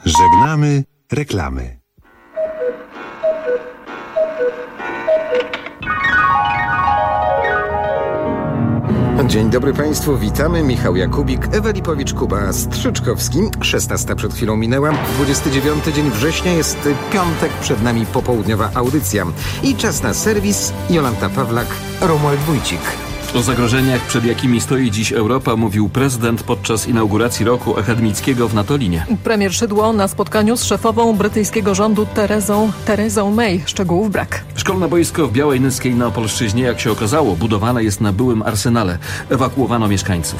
Żegnamy reklamy. Dzień dobry Państwu, witamy. Michał Jakubik, Ewa Lipowicz-Kuba-Strzyczkowski. 16 przed chwilą minęła. 29 dzień września, jest piątek, przed nami popołudniowa audycja. I czas na serwis. Jolanta Pawlak, Romuald Wójcik. O zagrożeniach, przed jakimi stoi dziś Europa, mówił prezydent podczas inauguracji roku akademickiego w Natolinie. Premier Szydło na spotkaniu z szefową brytyjskiego rządu Terezą May. Szczegółów brak. Szkolne boisko w Białej Nyskiej na Opolszczyźnie, jak się okazało, budowane jest na byłym arsenale. Ewakuowano mieszkańców.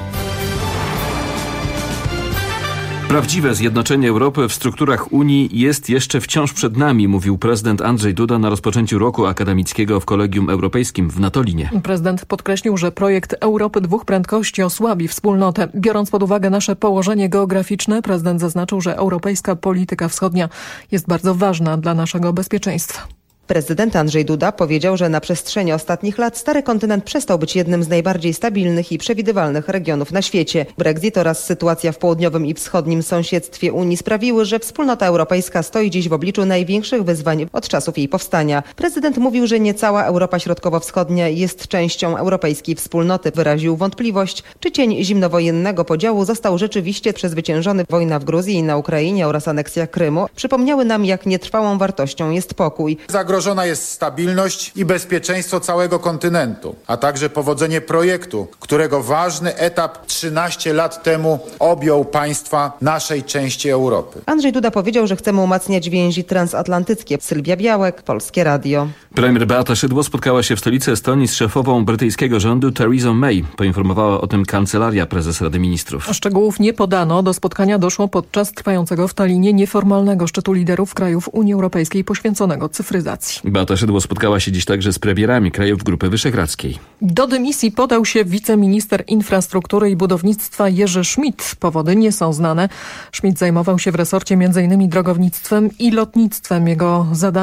Prawdziwe zjednoczenie Europy w strukturach Unii jest jeszcze wciąż przed nami, mówił prezydent Andrzej Duda na rozpoczęciu roku akademickiego w Kolegium Europejskim w Natolinie. Prezydent podkreślił, że projekt Europy dwóch prędkości osłabi wspólnotę. Biorąc pod uwagę nasze położenie geograficzne, prezydent zaznaczył, że europejska polityka wschodnia jest bardzo ważna dla naszego bezpieczeństwa. Prezydent Andrzej Duda powiedział, że na przestrzeni ostatnich lat stary kontynent przestał być jednym z najbardziej stabilnych i przewidywalnych regionów na świecie. Brexit oraz sytuacja w południowym i wschodnim sąsiedztwie Unii sprawiły, że wspólnota europejska stoi dziś w obliczu największych wyzwań od czasów jej powstania. Prezydent mówił, że nie cała Europa Środkowo-Wschodnia jest częścią europejskiej wspólnoty. Wyraził wątpliwość, czy cień zimnowojennego podziału został rzeczywiście przezwyciężony. Wojna w Gruzji i na Ukrainie oraz aneksja Krymu przypomniały nam, jak nietrwałą wartością jest pokój. Zagrożona jest stabilność i bezpieczeństwo całego kontynentu, a także powodzenie projektu, którego ważny etap 13 lat temu objął państwa naszej części Europy. Andrzej Duda powiedział, że chcemy umacniać więzi transatlantyckie. Sylwia Białek, Polskie Radio. Premier Beata Szydło spotkała się w stolicy Estonii z szefową brytyjskiego rządu Terezą May. Poinformowała o tym Kancelaria Prezes Rady Ministrów. Szczegółów nie podano. Do spotkania doszło podczas trwającego w Tallinie nieformalnego szczytu liderów krajów Unii Europejskiej poświęconego cyfryzacji. Beata Szydło spotkała się dziś także z premierami krajów Grupy Wyszehradzkiej. Do dymisji podał się wiceminister infrastruktury i budownictwa Jerzy Schmidt. Powody nie są znane. Schmidt zajmował się w resorcie m.in. drogownictwem i lotnictwem. Jego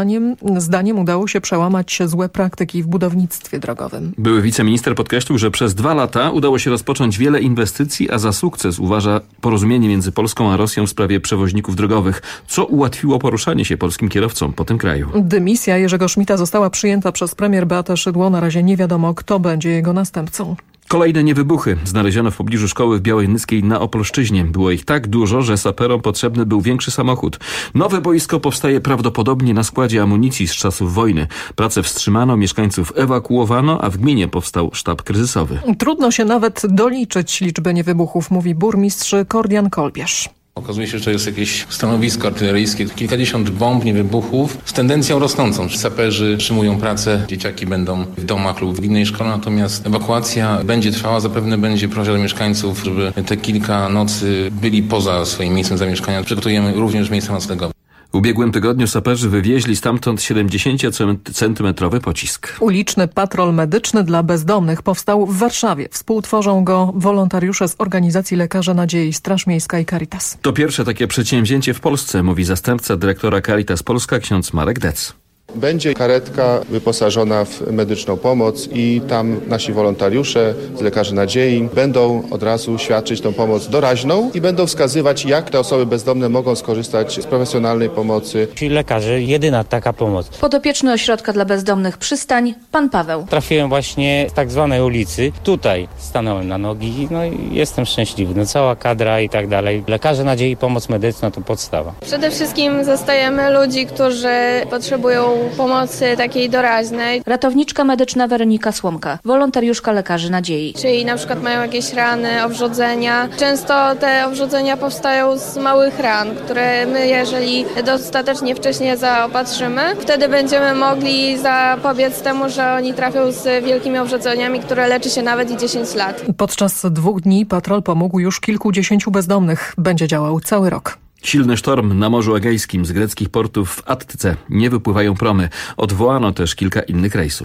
zdaniem udało się przełamać złe praktyki w budownictwie drogowym. Były wiceminister podkreślił, że przez 2 lata udało się rozpocząć wiele inwestycji, a za sukces uważa porozumienie między Polską a Rosją w sprawie przewoźników drogowych, co ułatwiło poruszanie się polskim kierowcom po tym kraju. Dymisja Jerzego Schmidta została przyjęta przez premier Beatę Szydło. Na razie nie wiadomo, kto będzie jego następcą. Kolejne niewybuchy znaleziono w pobliżu szkoły w Białej Nyskiej na Opolszczyźnie. Było ich tak dużo, że saperom potrzebny był większy samochód. Nowe boisko powstaje prawdopodobnie na składzie amunicji z czasów wojny. Pracę wstrzymano, mieszkańców ewakuowano, a w gminie powstał sztab kryzysowy. Trudno się nawet doliczyć liczby niewybuchów, mówi burmistrz Kordian Kolbierz. Okazuje się, że to jest jakieś stanowisko artyleryjskie, kilkadziesiąt bomb, niewybuchów z tendencją rosnącą. Saperzy trzymują pracę, dzieciaki będą w domach lub w innej szkole, natomiast ewakuacja będzie trwała, zapewne będzie prosiła do mieszkańców, żeby te kilka nocy byli poza swoim miejscem zamieszkania. Przygotujemy również miejsca noclegowe. W ubiegłym tygodniu saperzy wywieźli stamtąd 70-centymetrowy pocisk. Uliczny patrol medyczny dla bezdomnych powstał w Warszawie. Współtworzą go wolontariusze z organizacji Lekarze Nadziei, Straż Miejska i Caritas. To pierwsze takie przedsięwzięcie w Polsce, mówi zastępca dyrektora Caritas Polska, ksiądz Marek Dec. Będzie karetka wyposażona w medyczną pomoc i tam nasi wolontariusze z Lekarzy Nadziei będą od razu świadczyć tą pomoc doraźną i będą wskazywać, jak te osoby bezdomne mogą skorzystać z profesjonalnej pomocy. Ci lekarze, jedyna taka pomoc. Podopieczny Ośrodka dla Bezdomnych Przystań, pan Paweł. Trafiłem właśnie z tak zwanej ulicy. Tutaj stanąłem na nogi, no i jestem szczęśliwy. No, cała kadra i tak dalej. Lekarze Nadziei, pomoc medyczna to podstawa. Przede wszystkim zostajemy ludzi, którzy potrzebują pomocy takiej doraźnej. Ratowniczka medyczna Weronika Słomka, wolontariuszka Lekarzy Nadziei. Czyli na przykład mają jakieś rany, obwodzenia. Często te obwodzenia powstają z małych ran, które my, jeżeli dostatecznie wcześnie zaopatrzymy, wtedy będziemy mogli zapobiec temu, że oni trafią z wielkimi obwodzeniami, które leczy się nawet i 10 lat. Podczas 2 dni patrol pomógł już kilkudziesięciu bezdomnych. Będzie działał cały rok. Silny sztorm na Morzu Egejskim, z greckich portów w Attyce nie wypływają promy. Odwołano też kilka innych rejsów.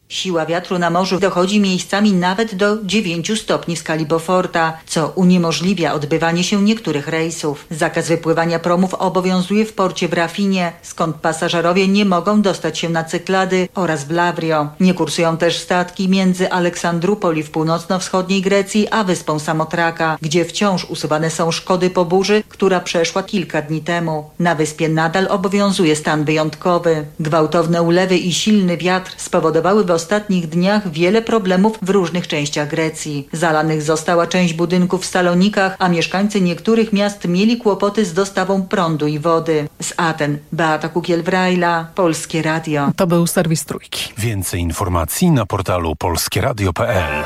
Siła wiatru na morzu dochodzi miejscami nawet do 9 stopni w skali Beauforta, co uniemożliwia odbywanie się niektórych rejsów. Zakaz wypływania promów obowiązuje w porcie w Rafinie, skąd pasażerowie nie mogą dostać się na Cyklady oraz w Lavrio. Nie kursują też statki między Aleksandropoli w północno-wschodniej Grecji a wyspą Samotraka, gdzie wciąż usuwane są szkody po burzy, która przeszła kilka dni temu. Na wyspie nadal obowiązuje stan wyjątkowy. Gwałtowne ulewy i silny wiatr spowodowały w ostatnich dniach wiele problemów w różnych częściach Grecji. Zalanych została część budynków w Salonikach, a mieszkańcy niektórych miast mieli kłopoty z dostawą prądu i wody. Z Aten, Beata Kukiel-Wrajla, Polskie Radio. To był serwis Trójki. Więcej informacji na portalu polskieradio.pl.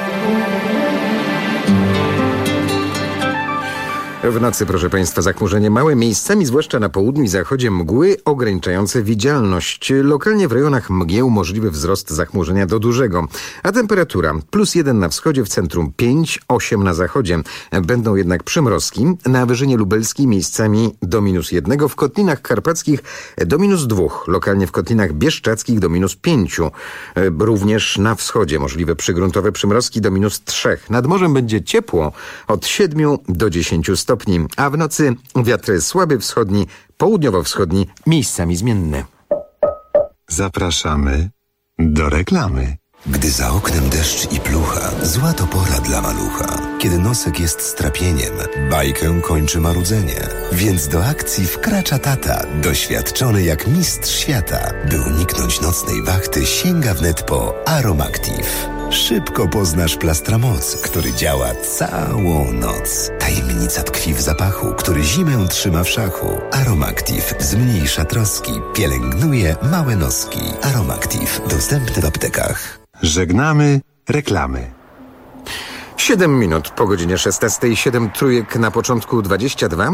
W nocy, proszę Państwa, zachmurzenie małe, miejscami, zwłaszcza na południu i zachodzie, mgły ograniczające widzialność. Lokalnie w rejonach mgieł możliwy wzrost zachmurzenia do dużego. A temperatura +1 na wschodzie, w centrum 5, 8 na zachodzie. Będą jednak przymrozki. Na Wyżynie Lubelskiej miejscami do -1, w Kotlinach Karpackich do -2, lokalnie w Kotlinach Bieszczadzkich do -5. Również na wschodzie możliwe przygruntowe przymrozki do -3. Nad morzem będzie ciepło od 7 do 10 stopni. A w nocy wiatr słaby wschodni, południowo-wschodni, miejscami zmienny. Zapraszamy do reklamy. Gdy za oknem deszcz i plucha, zła to pora dla malucha. Kiedy nosek jest strapieniem, bajkę kończy marudzenie. Więc do akcji wkracza tata, doświadczony jak mistrz świata. By uniknąć nocnej wachty, sięga wnet po Aromactive. Szybko poznasz Plastramoc, który działa całą noc. Tajemnica tkwi w zapachu, który zimę trzyma w szachu. Aromactive zmniejsza troski, pielęgnuje małe noski. Aromactive, dostępny w aptekach. Żegnamy reklamy. 7 minut po godzinie 16, 7 trójek na początku 22,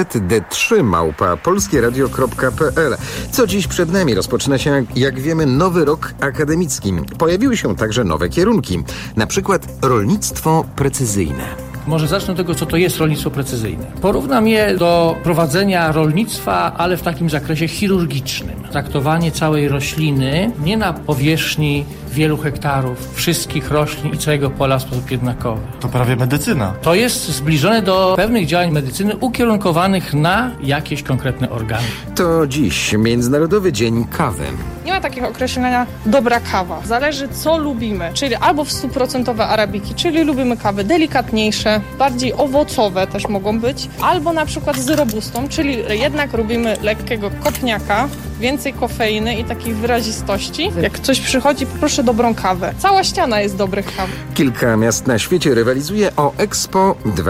zd3@polskieradio.pl. Co dziś przed nami? Rozpoczyna się, jak wiemy, nowy rok akademicki. Pojawiły się także nowe kierunki, na przykład rolnictwo precyzyjne. Może zacznę od tego, co to jest rolnictwo precyzyjne. Porównam je do prowadzenia rolnictwa, ale w takim zakresie chirurgicznym. Traktowanie całej rośliny nie na powierzchni wielu hektarów, wszystkich roślin i całego pola w sposób jednakowy. To prawie medycyna. To jest zbliżone do pewnych działań medycyny ukierunkowanych na jakieś konkretne organy. To dziś Międzynarodowy Dzień Kawy. Nie ma takiego określenia dobra kawa. Zależy, co lubimy, czyli albo w 100% arabiki, czyli lubimy kawy delikatniejsze, bardziej owocowe też mogą być, albo na przykład z robustą, czyli jednak lubimy lekkiego kopniaka, więcej kofeiny i takiej wyrazistości. Jak coś przychodzi, poproszę dobrą kawę. Cała ściana jest dobrych kaw. Kilka miast na świecie rywalizuje o Expo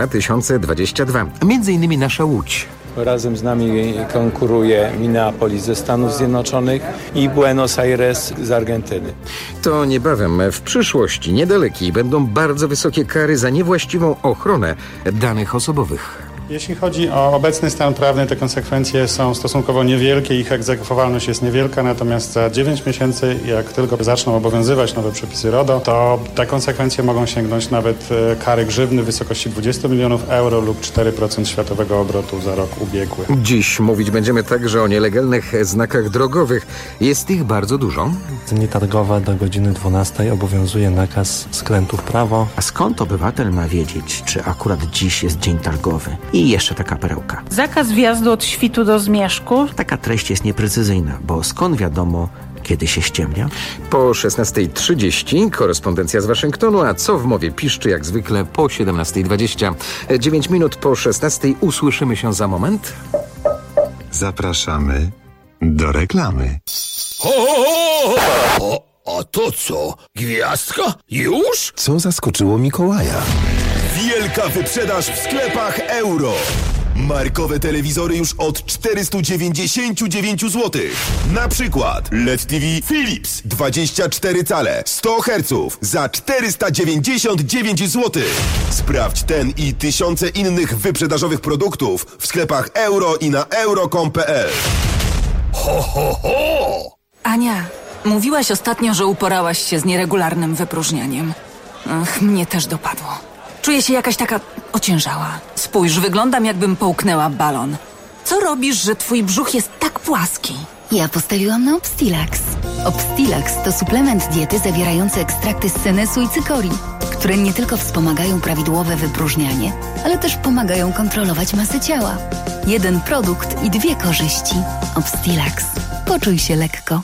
2022. Między innymi nasza Łódź. Razem z nami konkuruje Minneapolis ze Stanów Zjednoczonych i Buenos Aires z Argentyny. To niebawem w przyszłości niedalekiej będą bardzo wysokie kary za niewłaściwą ochronę danych osobowych. Jeśli chodzi o obecny stan prawny, te konsekwencje są stosunkowo niewielkie, ich egzekwowalność jest niewielka, natomiast za 9 miesięcy, jak tylko zaczną obowiązywać nowe przepisy RODO, to te konsekwencje mogą sięgnąć nawet kary grzywny w wysokości 20 milionów euro lub 4% światowego obrotu za rok ubiegły. Dziś mówić będziemy także o nielegalnych znakach drogowych. Jest ich bardzo dużo. Dni targowe do godziny 12 obowiązuje nakaz skrętu w prawo. A skąd obywatel ma wiedzieć, czy akurat dziś jest dzień targowy? I jeszcze taka perełka. Zakaz wjazdu od Świtu do Zmierzchu. Taka treść jest nieprecyzyjna, bo skąd wiadomo, kiedy się ściemnia? Po 16:30 korespondencja z Waszyngtonu, a co w mowie piszczy jak zwykle po 17:20. 9 minut po 16:00 usłyszymy się za moment. Zapraszamy do reklamy. A to co? Gwiazdka? Już? Co zaskoczyło Mikołaja? Wielka wyprzedaż w sklepach Euro. Markowe telewizory już od 499 zł. Na przykład LED TV Philips 24 cale 100 Hz za 499 zł. Sprawdź ten i tysiące innych wyprzedażowych produktów w sklepach Euro i na euro.com.pl. Ho, ho, ho! Ania, mówiłaś ostatnio, że uporałaś się z nieregularnym wypróżnianiem. Ach, mnie też dopadło. Czuję się jakaś taka ociężała. Spójrz, wyglądam jakbym połknęła balon. Co robisz, że twój brzuch jest tak płaski? Ja postawiłam na Obstilax. Obstilax to suplement diety zawierający ekstrakty z senesu i cykorii, które nie tylko wspomagają prawidłowe wypróżnianie, ale też pomagają kontrolować masę ciała. Jeden produkt i 2 korzyści. Obstilax. Poczuj się lekko.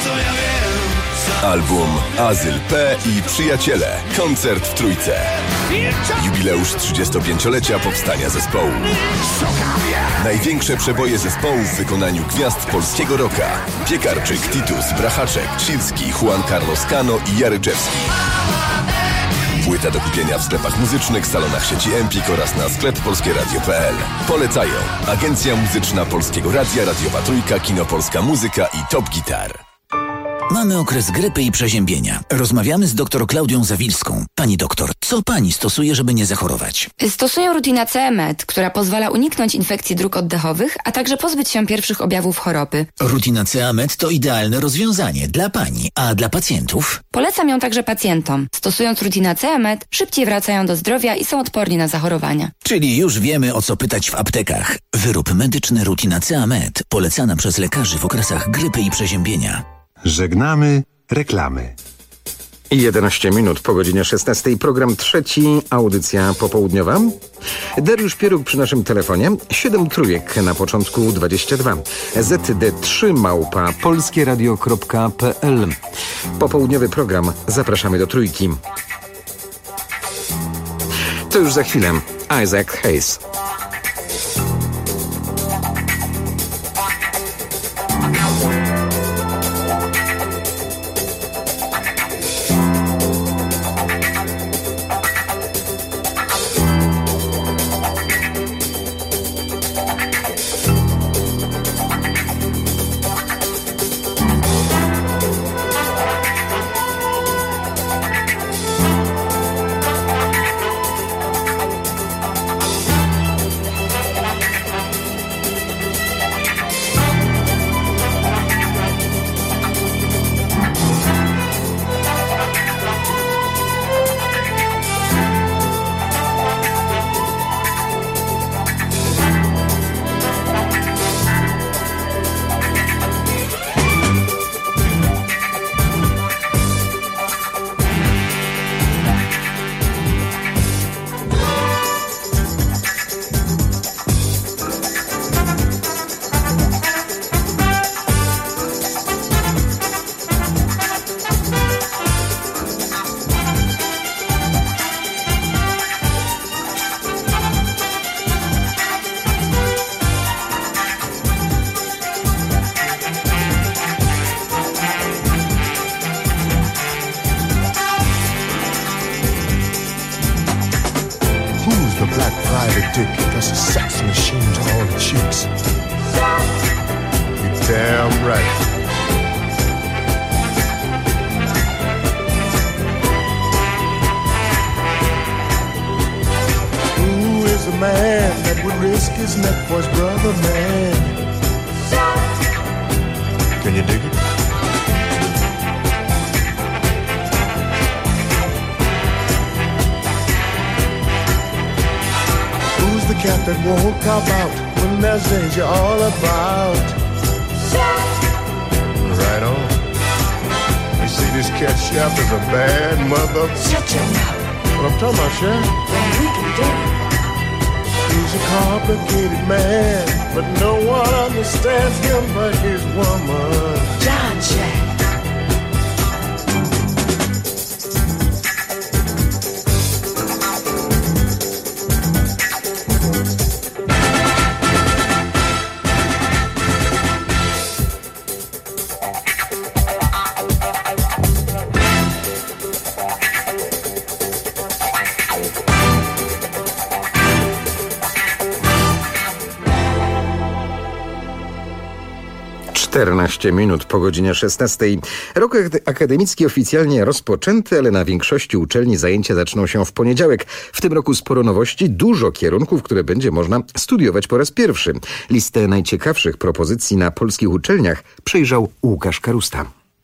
Album Azyl P i Przyjaciele. Koncert w Trójce. Jubileusz 35-lecia powstania zespołu. Największe przeboje zespołu w wykonaniu gwiazd polskiego rocka. Piekarczyk, Titus, Brachaczek, Chilski, Juan Carlos Cano i Jaryczewski. Płyta do kupienia w sklepach muzycznych, salonach sieci Empik oraz na sklep polskieradio.pl. Polecają Agencja Muzyczna Polskiego Radia, Radiowa Trójka, Kino Polska Muzyka i Top Gitar. Mamy okres grypy i przeziębienia. Rozmawiamy z dr Klaudią Zawilską. Pani doktor, co pani stosuje, żeby nie zachorować? Stosuję Rutinacea Med, która pozwala uniknąć infekcji dróg oddechowych, a także pozbyć się pierwszych objawów choroby. Rutinacea Med to idealne rozwiązanie dla pani, a dla pacjentów? Polecam ją także pacjentom. Stosując Rutinacea Med, szybciej wracają do zdrowia i są odporni na zachorowania. Czyli już wiemy, o co pytać w aptekach. Wyrób medyczny Rutinacea Med, polecana przez lekarzy w okresach grypy i przeziębienia. Żegnamy reklamy. 11 minut po godzinie 16. Program trzeci, audycja popołudniowa. Dariusz Pieruk przy naszym telefonie. 7 trójek na początku 22. ZD3@polskieradio.pl. Popołudniowy program. Zapraszamy do Trójki. To już za chwilę. Isaac Hayes. That's a sex machine to all the chicks. You're damn right. Who is the man that would risk his neck for his brother, man? Can you dig it? Who's the cat that won't cop out when there's danger all about? Right on. You see, this cat chef is a bad mother. Shut your mouth. What I'm talking about, Chef? Well, we can do it. He's a complicated man, but no one understands him but his woman. John Chef. Minut po godzinie 16. Rok akademicki oficjalnie rozpoczęty, ale na większości uczelni zajęcia zaczną się w poniedziałek. W tym roku sporo nowości, dużo kierunków, które będzie można studiować po raz pierwszy. Listę najciekawszych propozycji na polskich uczelniach przejrzał Łukasz Karusta.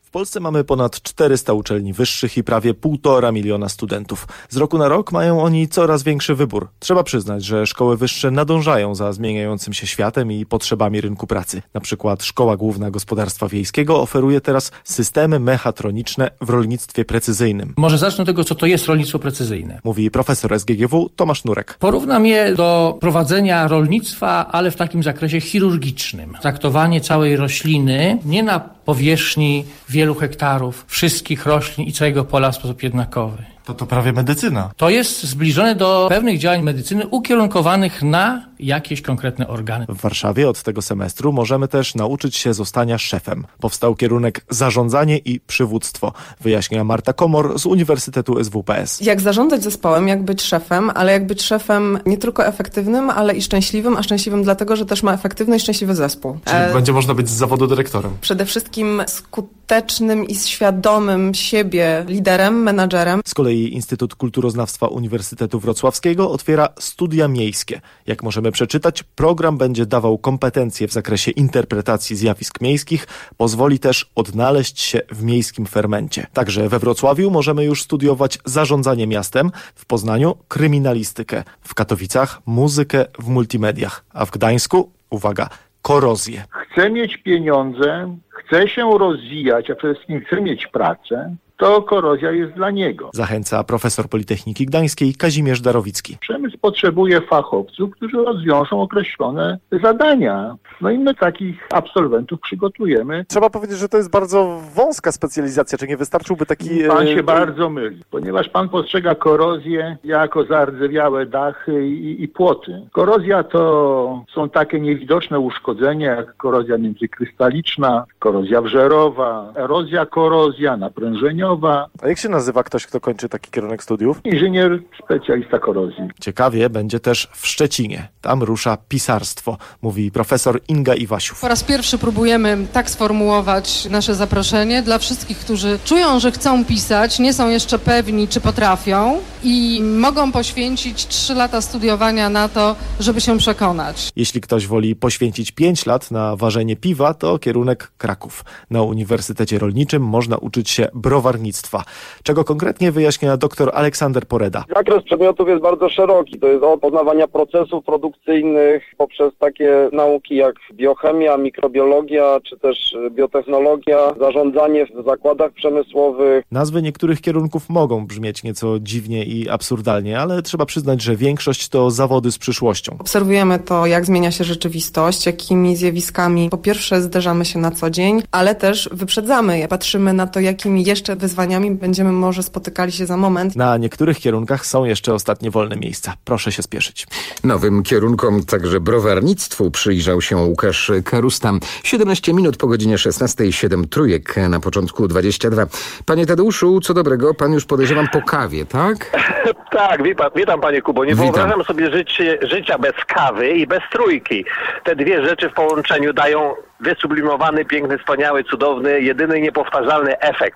W Polsce mamy ponad 400 uczelni wyższych i prawie 1,5 miliona studentów. Z roku na rok mają oni coraz większy wybór. Trzeba przyznać, że szkoły wyższe nadążają za zmieniającym się światem i potrzebami rynku pracy. Na przykład Szkoła Główna Gospodarstwa Wiejskiego oferuje teraz systemy mechatroniczne w rolnictwie precyzyjnym. Może zacznę od tego, co to jest rolnictwo precyzyjne. Mówi profesor SGGW Tomasz Nurek. Porównam je do prowadzenia rolnictwa, ale w takim zakresie chirurgicznym. Traktowanie całej rośliny nie na powierzchni wielu hektarów, wszystkich roślin i całego pola w sposób jednakowy. To prawie medycyna. To jest zbliżone do pewnych działań medycyny ukierunkowanych na jakieś konkretne organy. W Warszawie od tego semestru możemy też nauczyć się zostania szefem. Powstał kierunek zarządzanie i przywództwo, wyjaśnia Marta Komor z Uniwersytetu SWPS. Jak zarządzać zespołem, jak być szefem, ale jak być szefem nie tylko efektywnym, ale i szczęśliwym, a szczęśliwym dlatego, że też ma efektywny i szczęśliwy zespół. Czyli będzie można być z zawodu dyrektorem. Przede wszystkim skutecznym i świadomym siebie liderem, menadżerem. Z kolei Instytut Kulturoznawstwa Uniwersytetu Wrocławskiego otwiera studia miejskie. Jak możemy przeczytać, program będzie dawał kompetencje w zakresie interpretacji zjawisk miejskich, pozwoli też odnaleźć się w miejskim fermencie. Także we Wrocławiu możemy już studiować zarządzanie miastem, w Poznaniu kryminalistykę, w Katowicach muzykę w multimediach, a w Gdańsku, uwaga, korozję. Chcę mieć pieniądze, chcę się rozwijać, a przede wszystkim chcę mieć pracę, to korozja jest dla niego. Zachęca profesor Politechniki Gdańskiej Kazimierz Darowicki. Przemysł potrzebuje fachowców, którzy rozwiążą określone zadania. No i my takich absolwentów przygotujemy. Trzeba powiedzieć, że to jest bardzo wąska specjalizacja. Czy nie wystarczyłby taki... Pan się bardzo myli, ponieważ pan postrzega korozję jako zardzewiałe dachy i płoty. Korozja to są takie niewidoczne uszkodzenia, jak korozja międzykrystaliczna, korozja wżerowa, erozja, naprężeniowa. A jak się nazywa ktoś, kto kończy taki kierunek studiów? Inżynier specjalista korozji. Ciekawie będzie też w Szczecinie. Tam rusza pisarstwo, mówi profesor Inga Iwasiów. Po raz pierwszy próbujemy tak sformułować nasze zaproszenie dla wszystkich, którzy czują, że chcą pisać, nie są jeszcze pewni, czy potrafią i mogą poświęcić 3 lata studiowania na to, żeby się przekonać. Jeśli ktoś woli poświęcić 5 lat na ważenie piwa, to kierunek Kraków. Na Uniwersytecie Rolniczym można uczyć się browarnictwa. Czego konkretnie wyjaśnia dr Aleksander Poreda. Zakres przedmiotów jest bardzo szeroki. To jest od poznawania procesów produkcyjnych poprzez takie nauki jak biochemia, mikrobiologia, czy też biotechnologia, zarządzanie w zakładach przemysłowych. Nazwy niektórych kierunków mogą brzmieć nieco dziwnie i absurdalnie, ale trzeba przyznać, że większość to zawody z przyszłością. Obserwujemy to, jak zmienia się rzeczywistość, jakimi zjawiskami po pierwsze zderzamy się na co dzień, ale też wyprzedzamy je. Patrzymy na to, jakimi jeszcze wyzwaniami będziemy może spotykali się za moment. Na niektórych kierunkach są jeszcze ostatnie wolne miejsca. Proszę się spieszyć. Nowym kierunkom, także browarnictwu, przyjrzał się Łukasz Karusta. 17 minut po godzinie 16, 7 trójek, na początku 22. Panie Tadeuszu, co dobrego, pan już podejrzewam po kawie, tak? Tak, witam panie Kubo. Nie wyobrażam sobie życia bez kawy i bez trójki. Te dwie rzeczy w połączeniu wysublimowany, piękny, wspaniały, cudowny, jedyny niepowtarzalny efekt.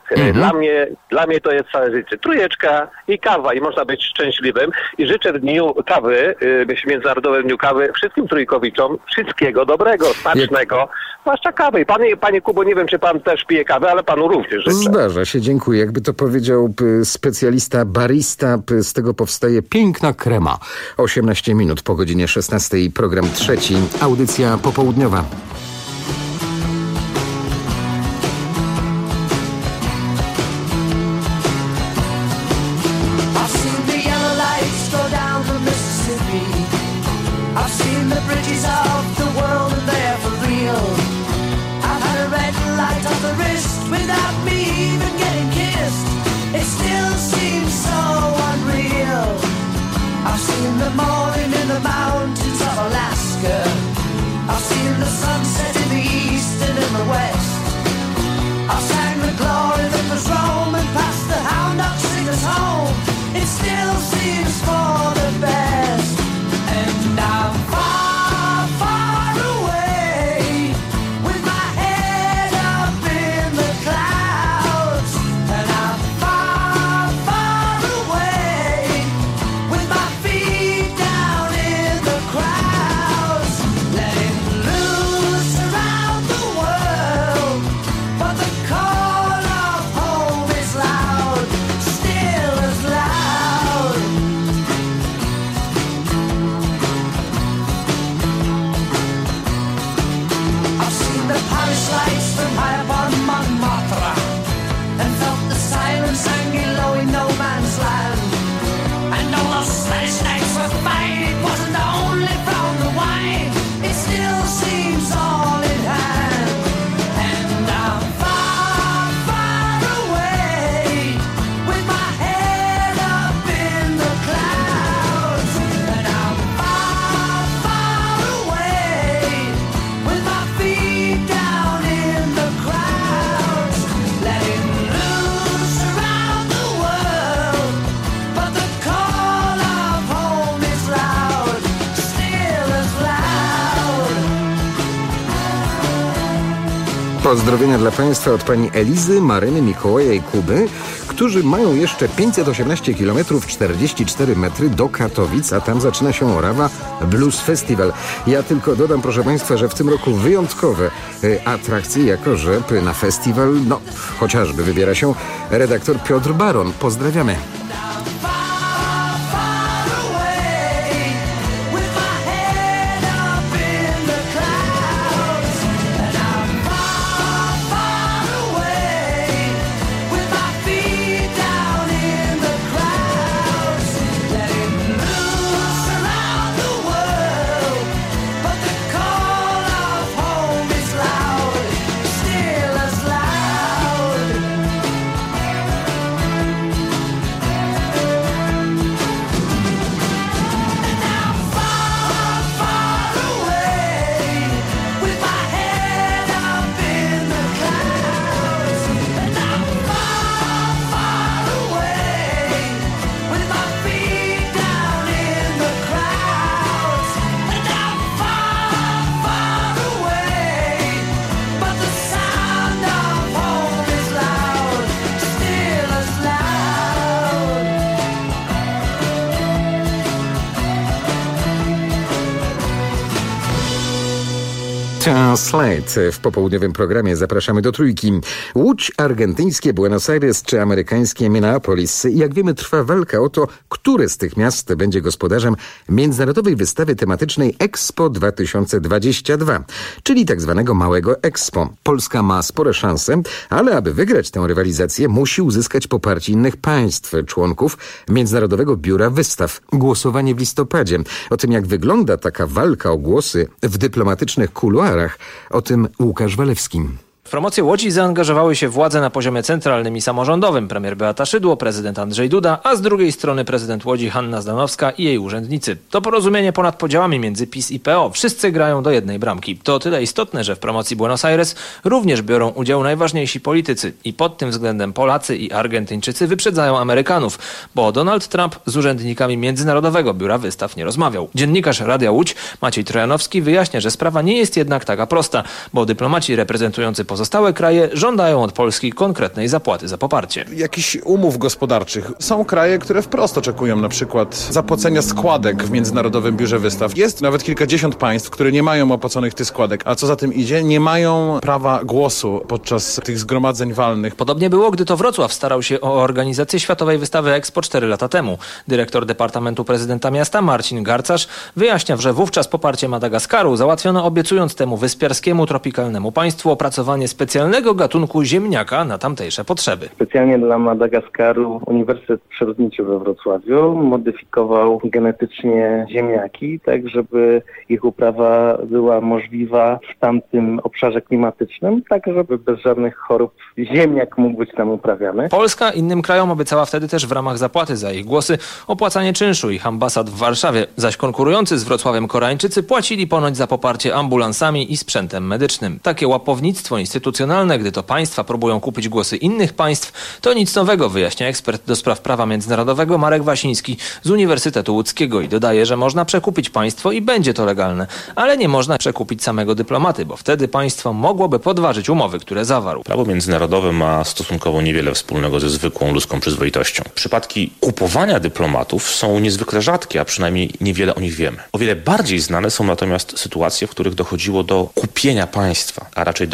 Dla mnie to jest całe życie. Trójeczka i kawa i można być szczęśliwym. I życzę w dniu kawy, Międzynarodowym Dniu Kawy, wszystkim trójkowiczom wszystkiego dobrego, smacznego, zwłaszcza kawy. I panie Kubo, nie wiem, czy pan też pije kawę, ale panu również życzę. Zdarza się, dziękuję. Jakby to powiedział specjalista barista, z tego powstaje piękna krema. 18 minut po godzinie 16, program trzeci, audycja popołudniowa. I've seen the morning in the mountains of Alaska. I've seen the sun Paris lights from high upon Montmartre, and felt the silence hanging low in no man's land. And all those Spanish nights were fine, it wasn't only from the wine, it still seems all in hand. And I'm far, far away, with my head up in the clouds. And I'm far, far away, with my feet down in the crowds, letting loose around the world. But the call of home is loud, still as loud. Pozdrowienia dla Państwa od pani Elizy, Maryny, Mikołaja i Kuby, którzy mają jeszcze 518 km 44 metry do Katowic, a tam zaczyna się Orawa Blues Festival. Ja tylko dodam, proszę Państwa, że w tym roku wyjątkowe atrakcje, jako że na festiwal, chociażby wybiera się redaktor Piotr Baron. Pozdrawiamy. Translate. W popołudniowym programie zapraszamy do trójki. Łódź, argentyńskie Buenos Aires czy amerykańskie Minneapolis. Jak wiemy, trwa walka o to, które z tych miast będzie gospodarzem międzynarodowej wystawy tematycznej Expo 2022, czyli tak zwanego Małego Expo. Polska ma spore szanse, ale aby wygrać tę rywalizację, musi uzyskać poparcie innych państw, członków Międzynarodowego Biura Wystaw. Głosowanie w listopadzie. O tym, jak wygląda taka walka o głosy w dyplomatycznych kuluarach, o tym Łukasz Walewski. W promocję Łodzi zaangażowały się władze na poziomie centralnym i samorządowym. Premier Beata Szydło, prezydent Andrzej Duda, a z drugiej strony prezydent Łodzi Hanna Zdanowska i jej urzędnicy. To porozumienie ponad podziałami między PiS i PO. Wszyscy grają do jednej bramki. To o tyle istotne, że w promocji Buenos Aires również biorą udział najważniejsi politycy. I pod tym względem Polacy i Argentyńczycy wyprzedzają Amerykanów, bo Donald Trump z urzędnikami Międzynarodowego Biura Wystaw nie rozmawiał. Dziennikarz Radia Łódź Maciej Trojanowski wyjaśnia, że sprawa nie jest jednak taka prosta, bo dyplomaci reprezentujący pozostałe kraje żądają od Polski konkretnej zapłaty za poparcie. Jakichś umów gospodarczych. Są kraje, które wprost oczekują na przykład zapłacenia składek w Międzynarodowym Biurze Wystaw. Jest nawet kilkadziesiąt państw, które nie mają opłaconych tych składek, a co za tym idzie, nie mają prawa głosu podczas tych zgromadzeń walnych. Podobnie było, gdy to Wrocław starał się o organizację Światowej Wystawy Expo 4 lata temu. Dyrektor Departamentu Prezydenta Miasta Marcin Garcarz wyjaśnia, że wówczas poparcie Madagaskaru załatwiono, obiecując temu wyspiarskiemu tropikalnemu państwu opracowanie specjalnego gatunku ziemniaka na tamtejsze potrzeby. Specjalnie dla Madagaskaru Uniwersytet Przyrodniczy we Wrocławiu modyfikował genetycznie ziemniaki, tak żeby ich uprawa była możliwa w tamtym obszarze klimatycznym, tak żeby bez żadnych chorób ziemniak mógł być tam uprawiany. Polska innym krajom obiecała wtedy też w ramach zapłaty za ich głosy opłacanie czynszu ich ambasad w Warszawie, zaś konkurujący z Wrocławiem Koreańczycy płacili ponoć za poparcie ambulansami i sprzętem medycznym. Takie łapownictwo instytucjonalne, gdy to państwa próbują kupić głosy innych państw, to nic nowego, wyjaśnia ekspert do spraw prawa międzynarodowego Marek Wasiński z Uniwersytetu Łódzkiego i dodaje, że można przekupić państwo i będzie to legalne, ale nie można przekupić samego dyplomaty, bo wtedy państwo mogłoby podważyć umowy, które zawarł. Prawo międzynarodowe ma stosunkowo niewiele wspólnego ze zwykłą ludzką przyzwoitością. Przypadki kupowania dyplomatów są niezwykle rzadkie, a przynajmniej niewiele o nich wiemy. O wiele bardziej znane są natomiast sytuacje, w których dochodziło do kupienia państwa, a raczej do kupienia jego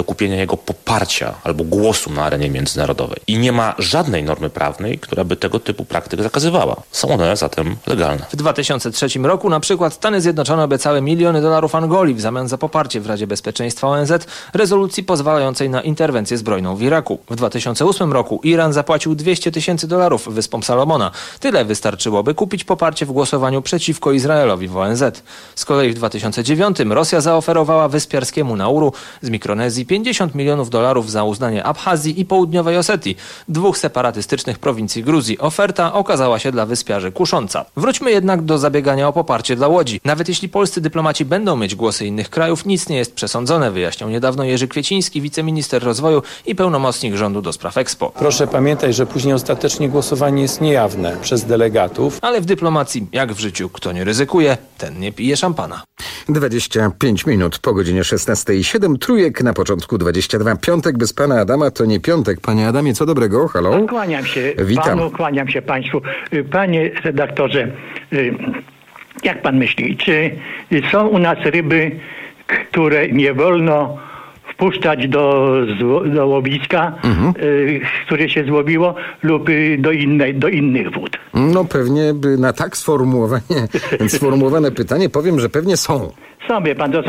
odpowiedniego poparcia albo głosu na arenie międzynarodowej. I nie ma żadnej normy prawnej, która by tego typu praktyk zakazywała. Są one zatem legalne. W 2003 roku na przykład Stany Zjednoczone obiecały miliony dolarów Angolii w zamian za poparcie w Radzie Bezpieczeństwa ONZ rezolucji pozwalającej na interwencję zbrojną w Iraku. W 2008 roku Iran zapłacił $200 000 wyspom Salomona. Tyle wystarczyłoby kupić poparcie w głosowaniu przeciwko Izraelowi w ONZ. Z kolei w 2009 Rosja zaoferowała wyspiarskiemu Nauru z Mikronezji $50 milionów za uznanie Abchazji i Południowej Osetii, 2 separatystycznych prowincji Gruzji. Oferta okazała się dla wyspiarzy kusząca. Wróćmy jednak do zabiegania o poparcie dla Łodzi. Nawet jeśli polscy dyplomaci będą mieć głosy innych krajów, nic nie jest przesądzone, wyjaśniał niedawno Jerzy Kwieciński, wiceminister rozwoju i pełnomocnik rządu do spraw Expo. Proszę pamiętać, że później ostatecznie głosowanie jest niejawne przez delegatów. Ale w dyplomacji, jak w życiu, kto nie ryzykuje, ten nie pije szampana. 25 minut po godzinie 16:07. Trójek na początku 22. Piątek bez pana Adama to nie piątek. Panie Adamie, co dobrego? Halo? Kłaniam się Witam. panu, kłaniam się państwu. Panie redaktorze, jak pan myśli, czy są u nas ryby, które nie wolno wpuszczać do łowiska, które się złowiło, lub do innych wód? No pewnie by na tak sformułowane pytanie powiem, że pewnie są. Są, wie pan,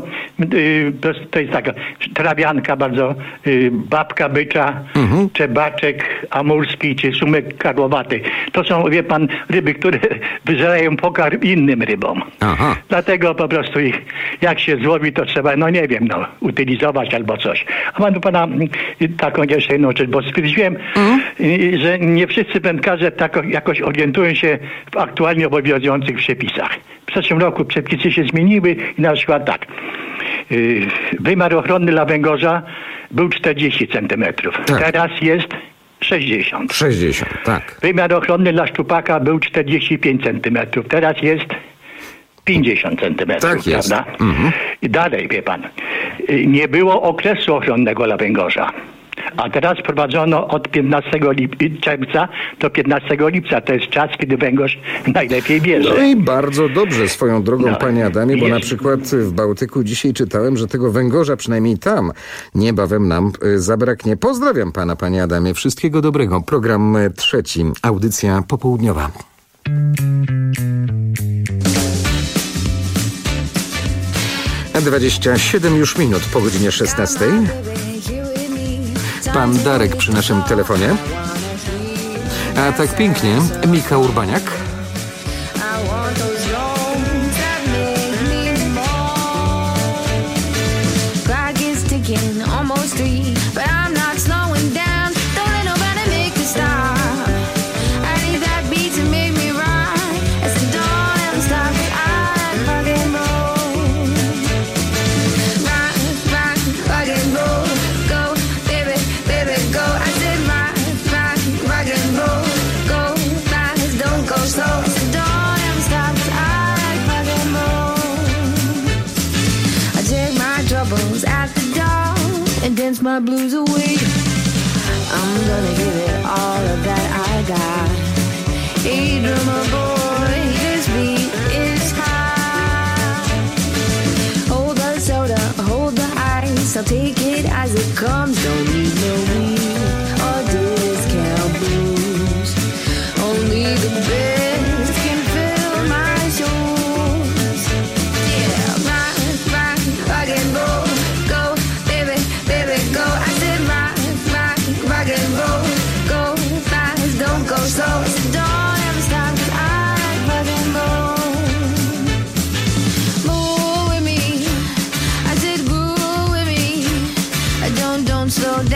to jest taka trawianka bardzo, babka bycza, czebaczek amurski czy sumek karłowaty. To są, wie pan, ryby, które wyżerają pokarm innym rybom. Aha. Dlatego po prostu ich, jak się złowi, to trzeba, utylizować albo coś. A mam do pana taką jeszcze jedną rzecz, bo stwierdziłem, że nie wszyscy wędkarze jakoś orientują się w aktualnie obowiązujących przepisach. W zeszłym roku przepisy się zmieniły i na przykład tak. Wymiar ochronny dla węgorza był 40 cm. Tak. Teraz jest 60. 60, tak. Wymiar ochronny dla szczupaka był 45 cm. Teraz jest 50 cm. Tak jest. Prawda? I dalej, wie pan, nie było okresu ochronnego dla węgorza. A teraz wprowadzono od 15 czerwca do 15 lipca. To jest czas, kiedy węgorz najlepiej bierze. No i bardzo dobrze swoją drogą, panie Adamie, bo na przykład w Bałtyku dzisiaj czytałem, że tego węgorza przynajmniej tam niebawem nam zabraknie. Pozdrawiam pana, panie Adamie. Wszystkiego dobrego. Program 3. Audycja popołudniowa. A 27 już minut po godzinie 16. Pan Darek przy naszym telefonie. A tak pięknie Michał Urbaniak. Dance my blues away. I'm gonna give it all of that I got. Hey, drummer boy, this beat is high. Hold the soda, hold the ice. I'll take it as it comes. Don't need no weed or discount blues. Only the best can fill my shoes. Yeah, rock and roll. Go, I said rock and roll, go fast, don't go slow, so don't ever stop, 'cause I like rock and roll. Move with me, I said groove with me, don't slow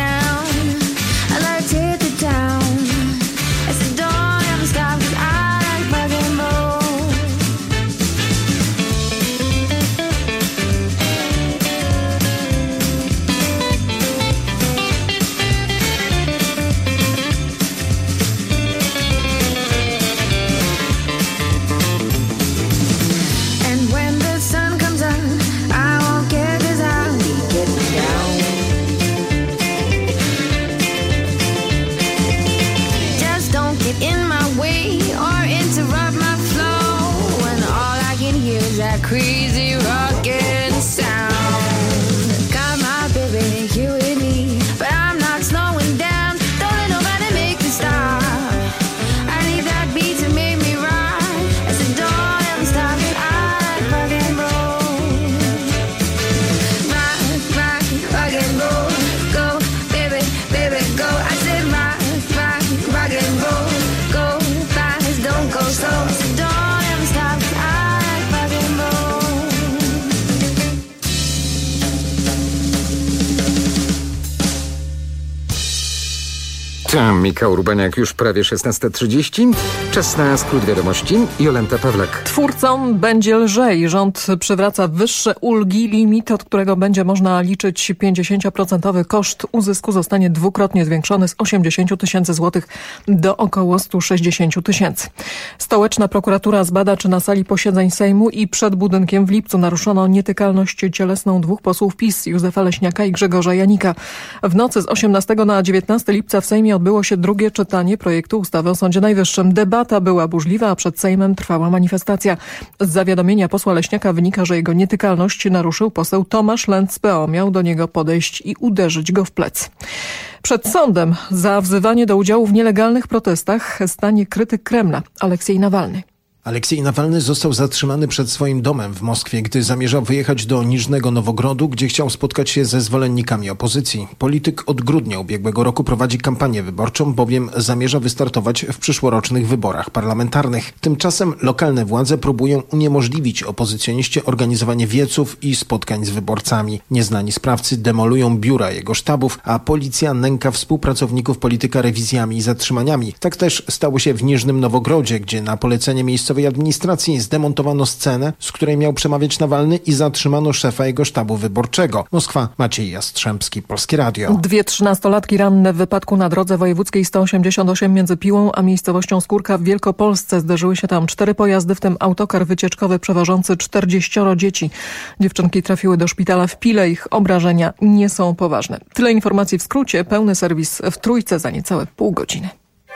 Michał Urbaniak, już prawie 16:30. Czas na skrót wiadomości. Jolanta Pawlak. Twórcom będzie lżej. Rząd przywraca wyższe ulgi. Limit, od którego będzie można liczyć 50% koszt uzysku, zostanie dwukrotnie zwiększony z 80 tysięcy złotych do około 160 tysięcy. Stołeczna prokuratura zbada, czy na sali posiedzeń Sejmu i przed budynkiem w lipcu naruszono nietykalność cielesną dwóch posłów PiS, Józefa Leśniaka i Grzegorza Janika. W nocy z 18 na 19 lipca w Sejmie odbyło się drugie czytanie projektu ustawy o Sądzie Najwyższym. Debata była burzliwa, a przed Sejmem trwała manifestacja. Z zawiadomienia posła Leśniaka wynika, że jego nietykalność naruszył poseł Tomasz Lenz z PO. Miał do niego podejść i uderzyć go w plec. Przed sądem za wzywanie do udziału w nielegalnych protestach stanie krytyk Kremla Aleksiej Nawalny. Aleksiej Nawalny został zatrzymany przed swoim domem w Moskwie, gdy zamierzał wyjechać do Niżnego Nowogrodu, gdzie chciał spotkać się ze zwolennikami opozycji. Polityk od grudnia ubiegłego roku prowadzi kampanię wyborczą, bowiem zamierza wystartować w przyszłorocznych wyborach parlamentarnych. Tymczasem lokalne władze próbują uniemożliwić opozycjoniście organizowanie wieców i spotkań z wyborcami. Nieznani sprawcy demolują biura jego sztabów, a policja nęka współpracowników polityka rewizjami i zatrzymaniami. Tak też stało się w Niżnym Nowogrodzie, gdzie na polecenie miejscowej administracji zdemontowano scenę, z której miał przemawiać Nawalny i zatrzymano szefa jego sztabu wyborczego. Moskwa, Maciej Jastrzębski, Polskie Radio. Dwie 13-latki ranne w wypadku na drodze wojewódzkiej 188 między Piłą a miejscowością Skórka w Wielkopolsce. Zderzyły się tam 4 pojazdy, w tym autokar wycieczkowy przewożący 40 dzieci. Dziewczynki trafiły do szpitala w Pile. Ich obrażenia nie są poważne. Tyle informacji w skrócie. Pełny serwis w Trójce za niecałe pół godziny.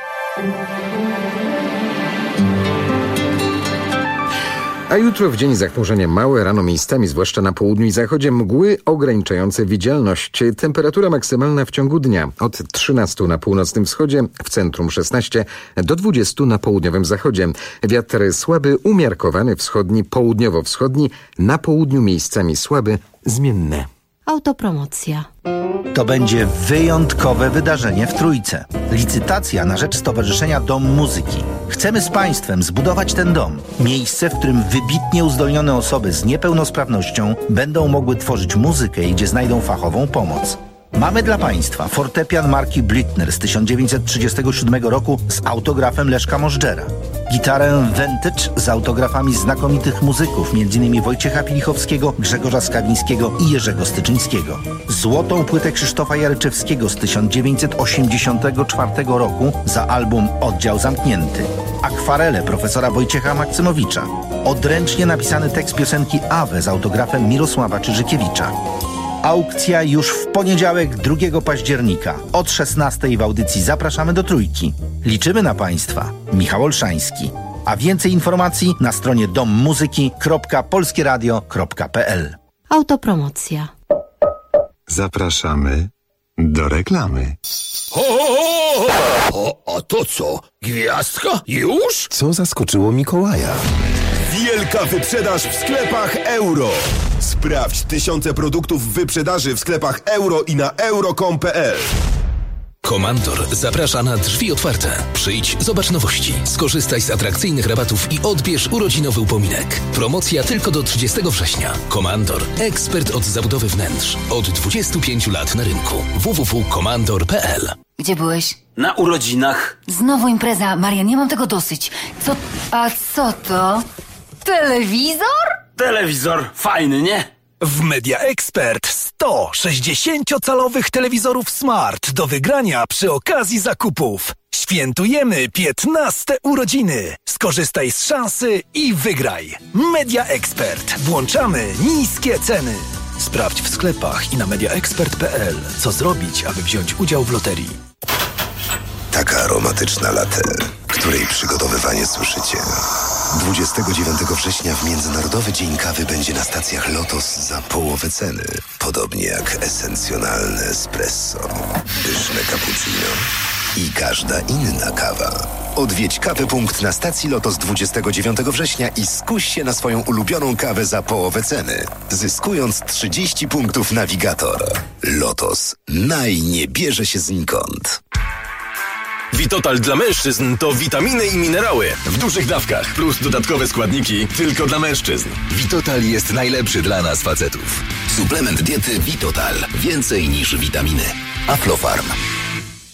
A jutro w dzień zachmurzenia małe, rano miejscami, zwłaszcza na południu i zachodzie, mgły ograniczające widzialność. Temperatura maksymalna w ciągu dnia od 13 na północnym wschodzie, w centrum 16 do 20 na południowym zachodzie. Wiatr słaby, umiarkowany, wschodni, południowo-wschodni, na południu miejscami słaby, zmienny. Autopromocja. To będzie wyjątkowe wydarzenie w Trójce. Licytacja na rzecz Stowarzyszenia Dom Muzyki. Chcemy z Państwem zbudować ten dom. Miejsce, w którym wybitnie uzdolnione osoby z niepełnosprawnością będą mogły tworzyć muzykę i gdzie znajdą fachową pomoc. Mamy dla Państwa fortepian marki Blüthner z 1937 roku z autografem Leszka Możdżera. Gitarę Vintage z autografami znakomitych muzyków, m.in. Wojciecha Pilichowskiego, Grzegorza Skawińskiego i Jerzego Styczyńskiego. Złotą płytę Krzysztofa Jaryczewskiego z 1984 roku za album Oddział Zamknięty. Akwarele profesora Wojciecha Maksymowicza. Odręcznie napisany tekst piosenki Awe z autografem Mirosława Czyżykiewicza. Aukcja już w poniedziałek 2 października. Od 16 w audycji Zapraszamy do Trójki. Liczymy na Państwa. Michał Olszański. A więcej informacji na stronie dommuzyki.polskieradio.pl. Autopromocja. Zapraszamy do reklamy. A to co? Gwiazdka? Już? Co zaskoczyło Mikołaja? Wielka wyprzedaż w sklepach Euro. Sprawdź tysiące produktów w wyprzedaży w sklepach Euro i na euro.com.pl. Komandor zaprasza na drzwi otwarte. Przyjdź, zobacz nowości, skorzystaj z atrakcyjnych rabatów i odbierz urodzinowy upominek. Promocja tylko do 30 września. Komandor, ekspert od zabudowy wnętrz. Od 25 lat na rynku. www.komandor.pl. Gdzie byłeś? Na urodzinach. Znowu impreza. Marian, nie mam tego dosyć. A co to? Telewizor? Telewizor fajny, nie? W Media Expert 100 60-calowych telewizorów Smart do wygrania przy okazji zakupów. Świętujemy 15 urodziny. Skorzystaj z szansy i wygraj. Media Expert. Włączamy niskie ceny. Sprawdź w sklepach i na mediaexpert.pl, co zrobić, aby wziąć udział w loterii. Taka aromatyczna latte, której przygotowywanie słyszycie. 29 września w Międzynarodowy Dzień Kawy będzie na stacjach Lotos za połowę ceny. Podobnie jak esencjonalne espresso, pyszne cappuccino i każda inna kawa. Odwiedź Kawy.punkt na stacji Lotos 29 września i skuś się na swoją ulubioną kawę za połowę ceny, zyskując 30 punktów Navigator. Lotos. Nie bierze się znikąd. Vitotal dla mężczyzn to witaminy i minerały w dużych dawkach plus dodatkowe składniki tylko dla mężczyzn. Vitotal jest najlepszy dla nas facetów. Suplement diety Vitotal. Więcej niż witaminy. Aflofarm.